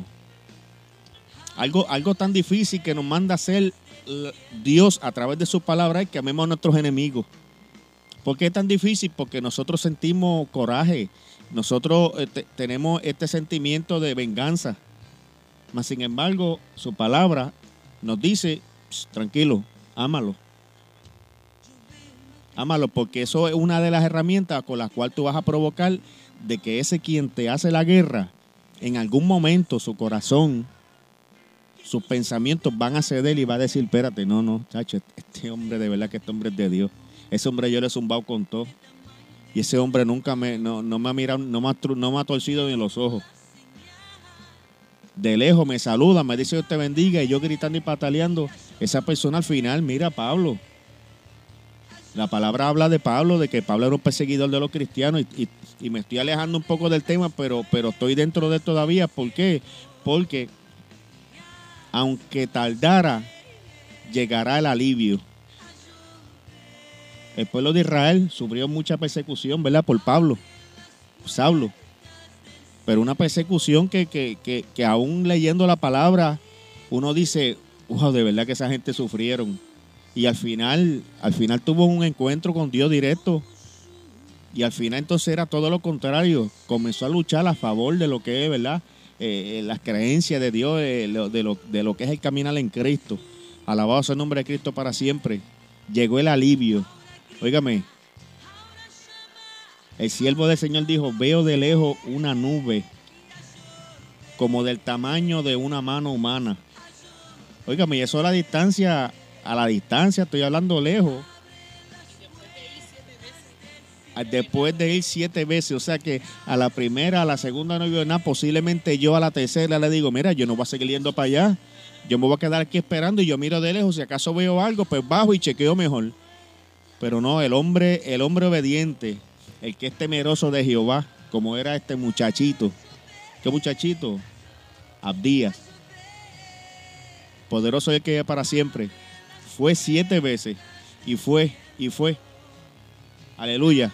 Algo tan difícil que nos manda a hacer Dios a través de su palabra es que amemos a nuestros enemigos. ¿Por qué es tan difícil? Porque nosotros sentimos coraje. Nosotros tenemos este sentimiento de venganza. Mas, sin embargo, su palabra nos dice, tranquilo, ámalo. Ámalo, porque eso es una de las herramientas con las cuales tú vas a provocar de que ese quien te hace la guerra, en algún momento su corazón, sus pensamientos van a ceder y va a decir, espérate, no, chacho, este hombre de verdad que este hombre es de Dios. Ese hombre yo le he zumbado con todo. Y ese hombre nunca me ha mirado, no me ha torcido ni los ojos. De lejos me saluda, me dice Dios te bendiga, y yo gritando y pataleando. Esa persona al final, mira, Pablo. La palabra habla de Pablo, de que Pablo era un perseguidor de los cristianos y me estoy alejando un poco del tema, pero estoy dentro de él todavía. ¿Por qué? Porque aunque tardara, llegará el alivio. El pueblo de Israel sufrió mucha persecución, ¿verdad? Por Saulo. Pero una persecución que aún leyendo la palabra, uno dice, wow, de verdad que esa gente sufrieron. Y al final tuvo un encuentro con Dios directo. Y al final entonces era todo lo contrario. Comenzó a luchar a favor de lo que es, ¿verdad? Las creencias de Dios, de lo que es el caminar en Cristo. Alabado sea el nombre de Cristo para siempre. Llegó el alivio. Óigame, el siervo del Señor dijo, veo de lejos una nube como del tamaño de una mano humana. Óigame, y eso a la distancia, estoy hablando lejos. Después de ir 7 veces, o sea que a la primera, a la segunda no vio nada, posiblemente yo a la tercera le digo, mira, yo no voy a seguir yendo para allá, yo me voy a quedar aquí esperando y yo miro de lejos, si acaso veo algo, pues bajo y chequeo mejor. Pero no, el hombre obediente, el que es temeroso de Jehová, como era este muchachito. ¿Qué muchachito? Abdías. Poderoso es el que vive para siempre. Fue 7 veces y fue. Aleluya.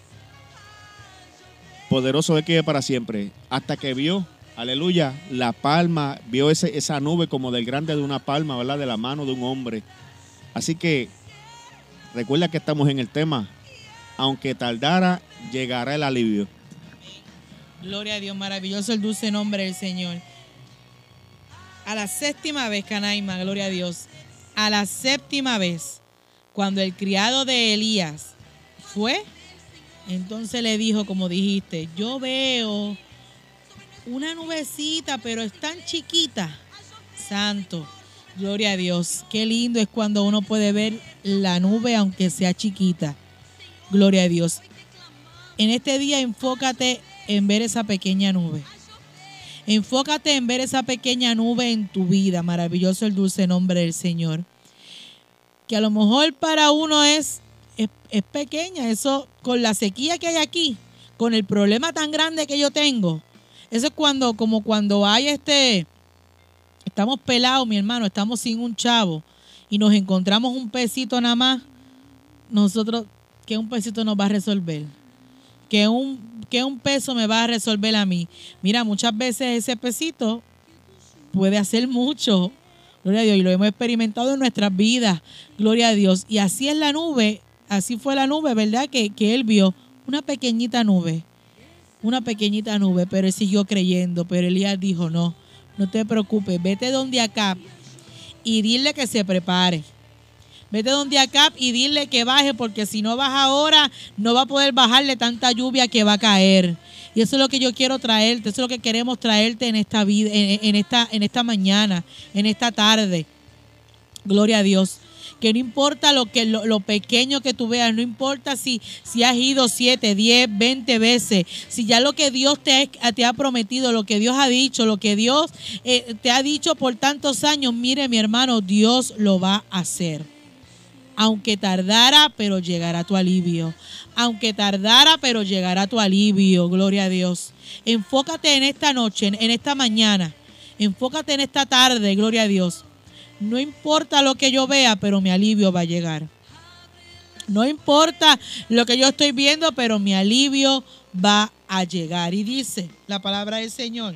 Poderoso es el que vive para siempre. Hasta que vio, aleluya, la palma, vio esa nube como del grande de una palma, ¿verdad? De la mano de un hombre. Así que recuerda que estamos en el tema. Aunque tardara, llegará el alivio. Gloria a Dios, maravilloso el dulce nombre del Señor. A la 7ª vez, Canaima, gloria a Dios. A la 7ª vez, cuando el criado de Elías fue, entonces le dijo, como dijiste, yo veo una nubecita, pero es tan chiquita. Santo. Gloria a Dios. Qué lindo es cuando uno puede ver la nube aunque sea chiquita. Gloria a Dios. En este día enfócate en ver esa pequeña nube. Enfócate en ver esa pequeña nube en tu vida. Maravilloso el dulce nombre del Señor. Que a lo mejor para uno es pequeña. Eso con la sequía que hay aquí, con el problema tan grande que yo tengo. Eso es como cuando hay estamos pelados, mi hermano, estamos sin un chavo y nos encontramos un pesito nada más. Nosotros, ¿qué un pesito nos va a resolver? ¿Qué un peso me va a resolver a mí? Mira, muchas veces ese pesito puede hacer mucho. Gloria a Dios. Y lo hemos experimentado en nuestras vidas. Gloria a Dios. Y así es la nube. Así fue la nube, ¿verdad? Que él vio una pequeñita nube. Una pequeñita nube. Pero él siguió creyendo. Pero Elías dijo, no te preocupes. Vete donde Acab y dile que se prepare. Vete donde Acab y dile que baje, porque si no baja ahora, no va a poder bajarle tanta lluvia que va a caer. Y eso es lo que yo quiero traerte, eso es lo que queremos traerte en esta vida, en esta mañana, en esta tarde. Gloria a Dios. que no importa lo pequeño que tú veas, no importa si has ido 7, 10, 20 veces, si ya lo que Dios te ha prometido, lo que Dios ha dicho, lo que Dios te ha dicho por tantos años, mire mi hermano, Dios lo va a hacer. Aunque tardara, pero llegará tu alivio. Aunque tardara, pero llegará tu alivio. Gloria a Dios. Enfócate en esta noche, en esta mañana. Enfócate en esta tarde, gloria a Dios. No importa lo que yo vea, pero mi alivio va a llegar. No importa lo que yo estoy viendo, pero mi alivio va a llegar. Y dice la palabra del Señor.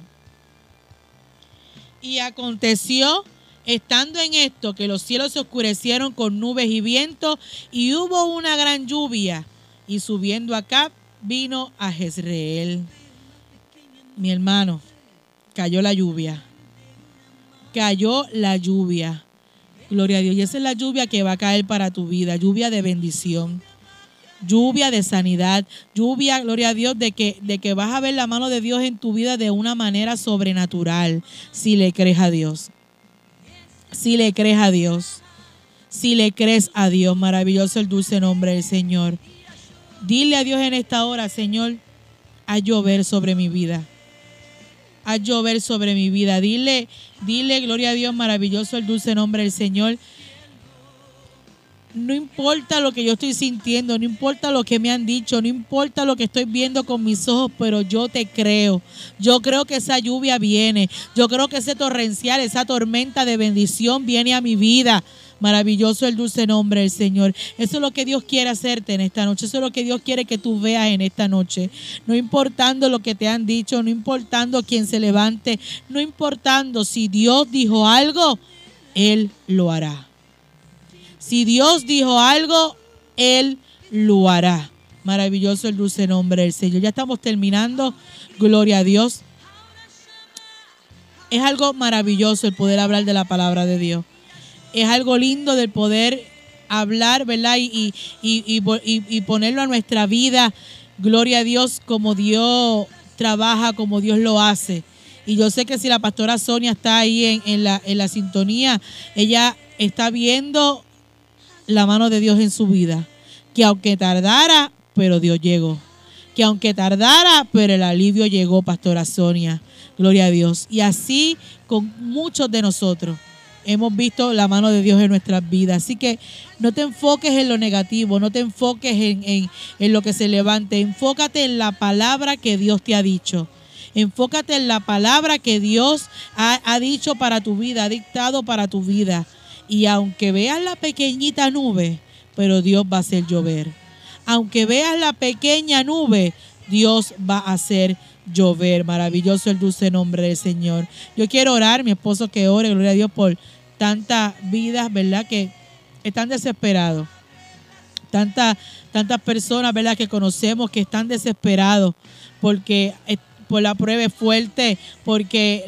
Y aconteció, estando en esto, que los cielos se oscurecieron con nubes y viento, y hubo una gran lluvia. Y subiendo acá, vino a Jezreel. Mi hermano, cayó la lluvia. Cayó la lluvia. Gloria a Dios. Y esa es la lluvia que va a caer para tu vida. Lluvia de bendición. Lluvia de sanidad. Lluvia, gloria a Dios, de que vas a ver la mano de Dios en tu vida de una manera sobrenatural. Si le crees a Dios. Si le crees a Dios. Si le crees a Dios. Maravilloso el dulce nombre del Señor. Dile a Dios en esta hora, Señor, haz llover sobre mi vida. Haz llover sobre mi vida. Dile, gloria a Dios, maravilloso el dulce nombre del Señor. No importa lo que yo estoy sintiendo, no importa lo que me han dicho, no importa lo que estoy viendo con mis ojos, pero yo te creo. Yo creo que esa lluvia viene. Yo creo que ese torrencial, esa tormenta de bendición viene a mi vida. Maravilloso el dulce nombre del Señor. Eso es lo que Dios quiere hacerte en esta noche. Eso es lo que Dios quiere que tú veas en esta noche. No importando lo que te han dicho, no importando quién se levante, no importando si Dios dijo algo, Él lo hará. Si Dios dijo algo, Él lo hará. Maravilloso el dulce nombre del Señor. Ya estamos terminando. Gloria a Dios. Es algo maravilloso el poder hablar de la palabra de Dios. Es algo lindo del poder hablar, ¿verdad? Y ponerlo a nuestra vida. Gloria a Dios, como Dios trabaja, como Dios lo hace. Y yo sé que si la pastora Sonia está ahí en la sintonía, ella está viendo la mano de Dios en su vida. Que aunque tardara, pero Dios llegó. Que aunque tardara, pero el alivio llegó, pastora Sonia. Gloria a Dios. Y así con muchos de nosotros hemos visto la mano de Dios en nuestras vidas. Así que no te enfoques en lo negativo, no te enfoques en lo que se levante. Enfócate en la palabra que Dios te ha dicho. Enfócate en la palabra que Dios ha dicho para tu vida, ha dictado para tu vida. Y aunque veas la pequeñita nube, pero Dios va a hacer llover. Aunque veas la pequeña nube, Dios va a hacer llover. Maravilloso el dulce nombre del Señor. Yo quiero orar, mi esposo que ore, gloria a Dios, por tantas vidas, ¿verdad?, que están desesperados. Tantas personas, ¿verdad?, que conocemos que están desesperados porque por la prueba es fuerte, porque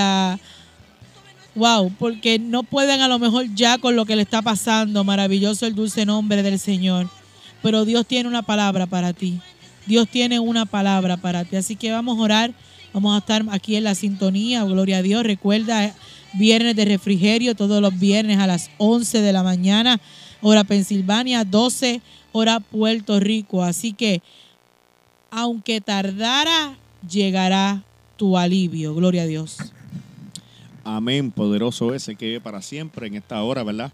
porque no pueden a lo mejor ya con lo que le está pasando. Maravilloso el dulce nombre del Señor. Pero Dios tiene una palabra para ti. Dios tiene una palabra para ti. Así que vamos a orar. Vamos a estar aquí en la sintonía. Gloria a Dios. Recuerda, viernes de refrigerio, todos los viernes a las 11 de la mañana, hora Pensilvania, 12, hora Puerto Rico. Así que, aunque tardara, llegará tu alivio. Gloria a Dios. Amén, poderoso ese que vive para siempre en esta hora, ¿verdad?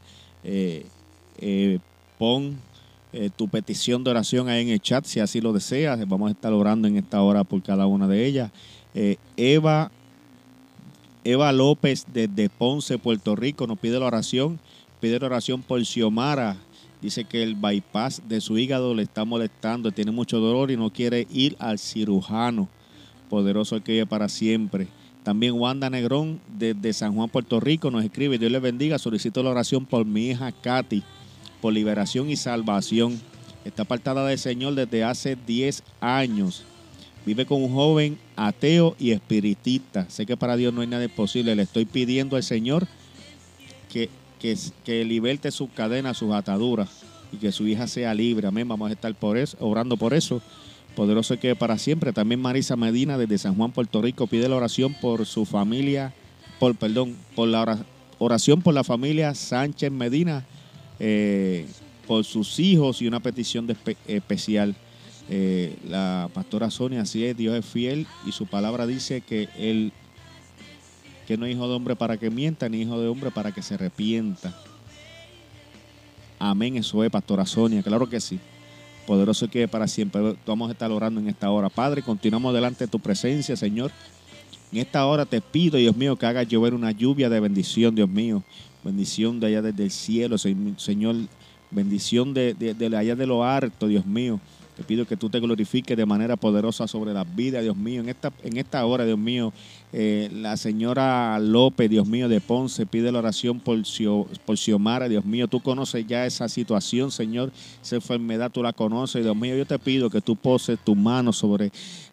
Pon tu petición de oración ahí en el chat, si así lo deseas. Vamos a estar orando en esta hora por cada una de ellas. Eva López desde Ponce, Puerto Rico, nos pide la oración. Pide la oración por Xiomara. Dice que el bypass de su hígado le está molestando, tiene mucho dolor y no quiere ir al cirujano. Poderoso el que vive para siempre. También Wanda Negrón desde San Juan, Puerto Rico, nos escribe: Dios les bendiga, solicito la oración por mi hija Katy, por liberación y salvación. Está apartada del Señor desde hace 10 años. Vive con un joven ateo y espiritista. Sé que para Dios no hay nada imposible. Le estoy pidiendo al Señor que liberte sus cadenas, sus ataduras, y que su hija sea libre. Amén. Vamos a estar por eso, orando por eso. Poderoso que para siempre. También Marisa Medina desde San Juan, Puerto Rico, pide la oración por su familia, por la oración por la familia Sánchez Medina, por sus hijos y una petición especial. La pastora Sonia, así es, Dios es fiel y su palabra dice que Él que no es hijo de hombre para que mienta, ni hijo de hombre para que se arrepienta. Amén, eso es, pastora Sonia, claro que sí. Poderoso que para siempre. Vamos a estar orando en esta hora. Padre, continuamos delante de tu presencia, Señor. En esta hora te pido, Dios mío, que hagas llover una lluvia de bendición, Dios mío. Bendición de allá desde el cielo, Señor. Bendición de allá de lo alto, Dios mío. Te pido que tú te glorifiques de manera poderosa sobre las vidas, Dios mío. En esta hora, Dios mío, la señora López, Dios mío, de Ponce, pide la oración por Xiomara, Dios mío. Tú conoces ya esa situación, Señor. Esa enfermedad tú la conoces, Dios mío. Yo te pido que tú poses tu mano sobre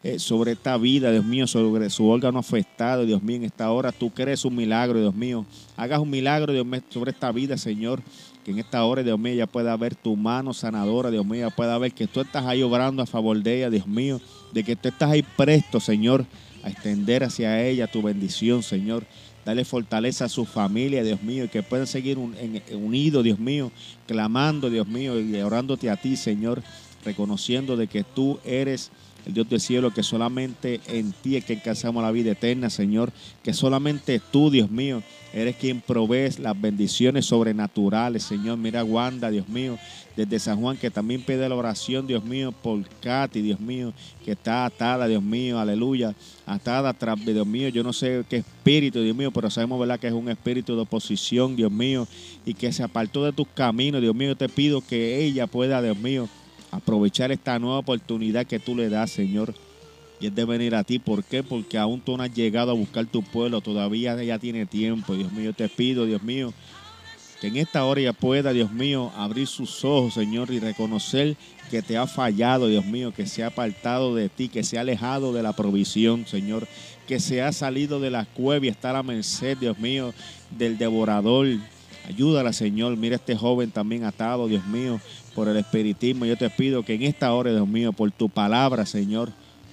esta vida, Dios mío, sobre su órgano afectado, Dios mío. En esta hora tú crees un milagro, Dios mío. Hagas un milagro, Dios mío, sobre esta vida, Señor. Que en esta hora, Dios mío, ella pueda ver tu mano sanadora, Dios mío, ella pueda ver que tú estás ahí obrando a favor de ella, Dios mío, de que tú estás ahí presto, Señor, a extender hacia ella tu bendición, Señor. Dale fortaleza a su familia, Dios mío, y que puedan seguir unidos, Dios mío, clamando, Dios mío, y orándote a ti, Señor, reconociendo de que tú eres el Dios del cielo, que solamente en ti es que alcanzamos la vida eterna, Señor, que solamente tú, Dios mío, eres quien provees las bendiciones sobrenaturales, Señor. Mira Wanda, Dios mío, desde San Juan, que también pide la oración, Dios mío, por Katy, Dios mío, que está atada, Dios mío, aleluya, atada atrás de Dios mío. Yo no sé qué espíritu, Dios mío, pero sabemos, ¿verdad?, que es un espíritu de oposición, Dios mío, y que se apartó de tus caminos, Dios mío. Yo te pido que ella pueda, Dios mío, aprovechar esta nueva oportunidad que tú le das, Señor, y es de venir a ti. ¿Por qué? Porque aún tú no has llegado a buscar tu pueblo, todavía ella tiene tiempo, Dios mío. Yo te pido, Dios mío, que en esta hora ella pueda, Dios mío, abrir sus ojos, Señor, y reconocer que te ha fallado, Dios mío, que se ha apartado de ti, que se ha alejado de la provisión, Señor, que se ha salido de la cueva y está a la merced, Dios mío, del devorador. Ayúdala, Señor. Mira a este joven también atado, Dios mío, por el espiritismo. Yo te pido que en esta hora, Dios mío, por tu palabra, Señor,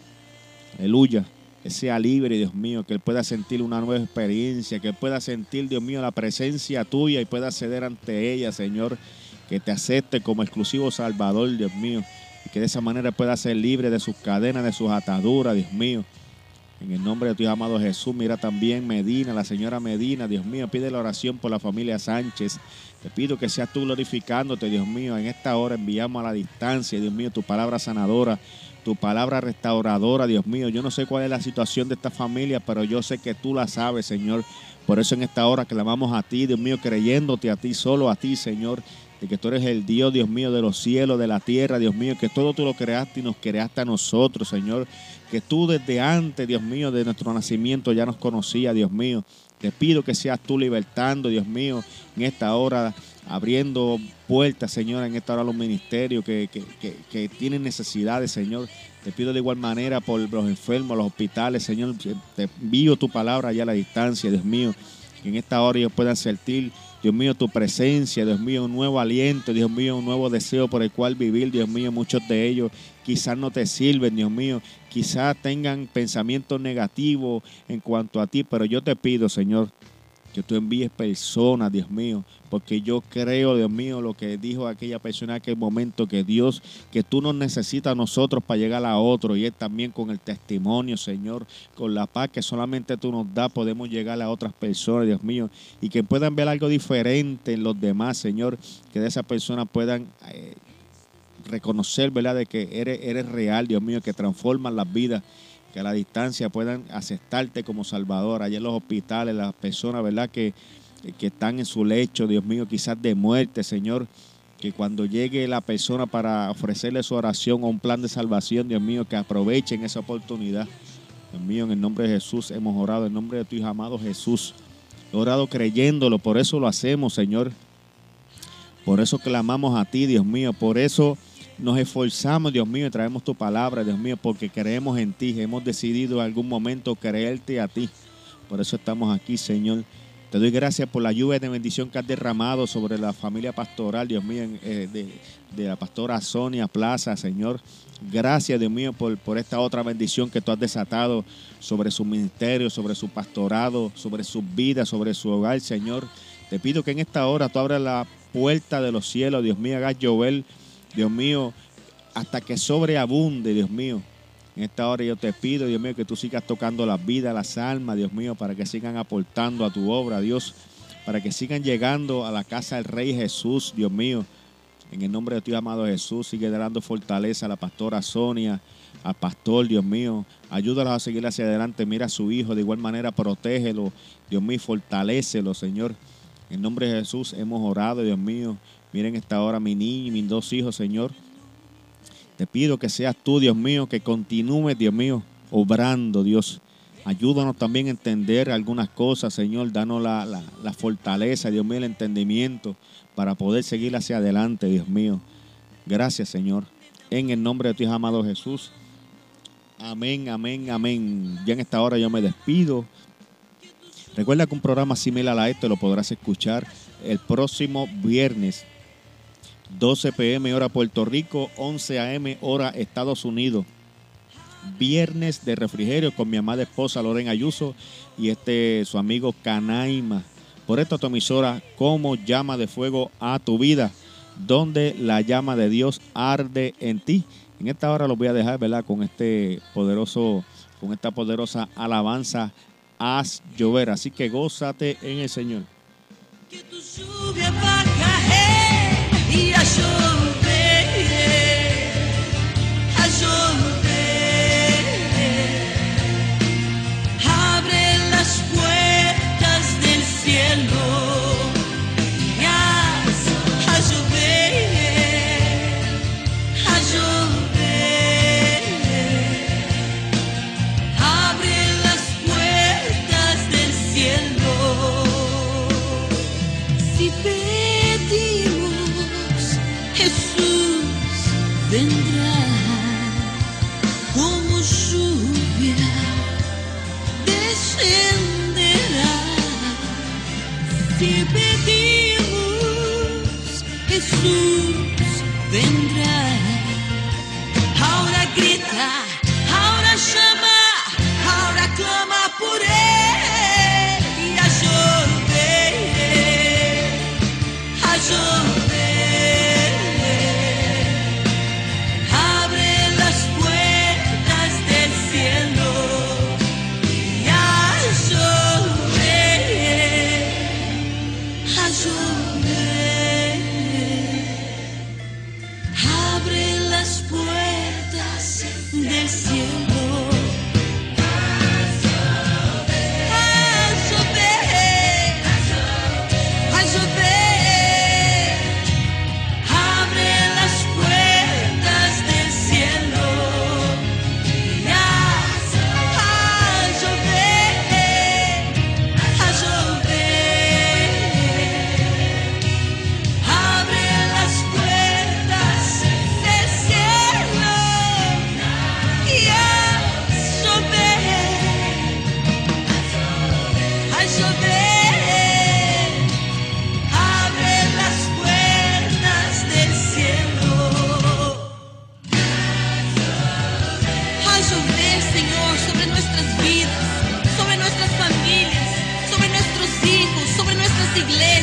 aleluya, que sea libre, Dios mío, que él pueda sentir una nueva experiencia, que él pueda sentir, Dios mío, la presencia tuya y pueda acceder ante ella, Señor, que te acepte como exclusivo Salvador, Dios mío, y que de esa manera pueda ser libre de sus cadenas, de sus ataduras, Dios mío. En el nombre de tu amado Jesús. Mira también Medina, la señora Medina, Dios mío, pide la oración por la familia Sánchez. Te pido que seas tú glorificándote, Dios mío. En esta hora enviamos a la distancia, Dios mío, tu palabra sanadora, tu palabra restauradora, Dios mío. Yo no sé cuál es la situación de esta familia, pero yo sé que tú la sabes, Señor. Por eso en esta hora clamamos a ti, Dios mío, creyéndote a ti, solo a ti, Señor, de que tú eres el Dios, Dios mío, de los cielos, de la tierra, Dios mío, que todo tú lo creaste y nos creaste a nosotros, Señor, que tú desde antes, Dios mío, de nuestro nacimiento ya nos conocías, Dios mío. Te pido que seas tú libertando, Dios mío, en esta hora, abriendo puertas, Señor, en esta hora los ministerios que tienen necesidades, Señor. Te pido de igual manera por los enfermos, los hospitales, Señor. Te envío tu palabra allá a la distancia, Dios mío, que en esta hora ellos puedan sentir, Dios mío, tu presencia, Dios mío, un nuevo aliento, Dios mío, un nuevo deseo por el cual vivir, Dios mío. Muchos de ellos quizás no te sirven, Dios mío, quizás tengan pensamientos negativos en cuanto a ti, pero yo te pido, Señor, que tú envíes personas, Dios mío, porque yo creo, Dios mío, lo que dijo aquella persona en aquel momento, que Dios, que tú nos necesitas a nosotros para llegar a otro, y es también con el testimonio, Señor, con la paz que solamente tú nos das, podemos llegar a otras personas, Dios mío, y que puedan ver algo diferente en los demás, Señor, que de esas personas puedan reconocer, ¿verdad?, de que eres real, Dios mío, que transforman las vidas, que a la distancia puedan aceptarte como Salvador. Allá en los hospitales, las personas, ¿verdad?, que están en su lecho, Dios mío, quizás de muerte, Señor, que cuando llegue la persona para ofrecerle su oración o un plan de salvación, Dios mío, que aprovechen esa oportunidad. Dios mío, en el nombre de Jesús hemos orado, en nombre de tu Hijo amado Jesús. He orado creyéndolo, por eso lo hacemos, Señor. Por eso clamamos a ti, Dios mío, por eso nos esforzamos, Dios mío, y traemos tu palabra, Dios mío, porque creemos en ti. Hemos decidido en algún momento creerte a ti. Por eso estamos aquí, Señor. Te doy gracias por la lluvia de bendición que has derramado sobre la familia pastoral, Dios mío, de la pastora Sonia Plaza, Señor. Gracias, Dios mío, por esta otra bendición que tú has desatado sobre su ministerio, sobre su pastorado, sobre sus vidas, sobre su hogar, Señor. Te pido que en esta hora tú abras la puerta de los cielos, Dios mío, hagas llover, Dios mío, hasta que sobreabunde, Dios mío. En esta hora yo te pido, Dios mío, que tú sigas tocando las vidas, las almas, Dios mío, para que sigan aportando a tu obra, Dios, para que sigan llegando a la casa del Rey Jesús, Dios mío. En el nombre de tu amado Jesús, sigue dando fortaleza a la pastora Sonia, al pastor, Dios mío. Ayúdalos a seguir hacia adelante. Mira a su hijo, de igual manera protégelo, Dios mío, fortalécelo, Señor. En el nombre de Jesús hemos orado, Dios mío. Miren esta hora mi niño y mis dos hijos, Señor. Te pido que seas tú, Dios mío, que continúes, Dios mío, obrando, Dios. Ayúdanos también a entender algunas cosas, Señor. Danos la fortaleza, Dios mío, el entendimiento para poder seguir hacia adelante, Dios mío. Gracias, Señor. En el nombre de tu Hijo amado Jesús. Amén, amén, amén. Ya en esta hora yo me despido. Recuerda que un programa similar a este lo podrás escuchar el próximo viernes. 12 p.m. hora Puerto Rico, 11 a.m. hora Estados Unidos. Viernes de refrigerio con mi amada esposa Lorena Ayuso y su amigo Canaima. Por esta tu emisora, como llama de fuego a tu vida, donde la llama de Dios arde en ti. En esta hora los voy a dejar, ¿verdad? Con esta poderosa alabanza, haz llover. Así que gózate en el Señor. Que tu lluvia va a caer y a llover, a llover. Abre las puertas del cielo y haz a llover, a llover. Abre las puertas del cielo. Si pedimos, Jesús vendrá como lluvia, descenderá. Si pedimos, Jesús vendrá. Ahora grita, ahora llama, ahora clama por él y a llover, a llover. Abre las puertas del cielo y a llover, a llover. Abre las puertas del cielo. A llover, a llover. Abre las puertas del cielo y haz a llover, a llover. Abre las puertas del cielo y haz llover, a llover. Abre las puertas del cielo. A llover, Señor, sobre nuestras vidas, sobre nuestras familias, sobre nuestros hijos, sobre nuestras iglesias.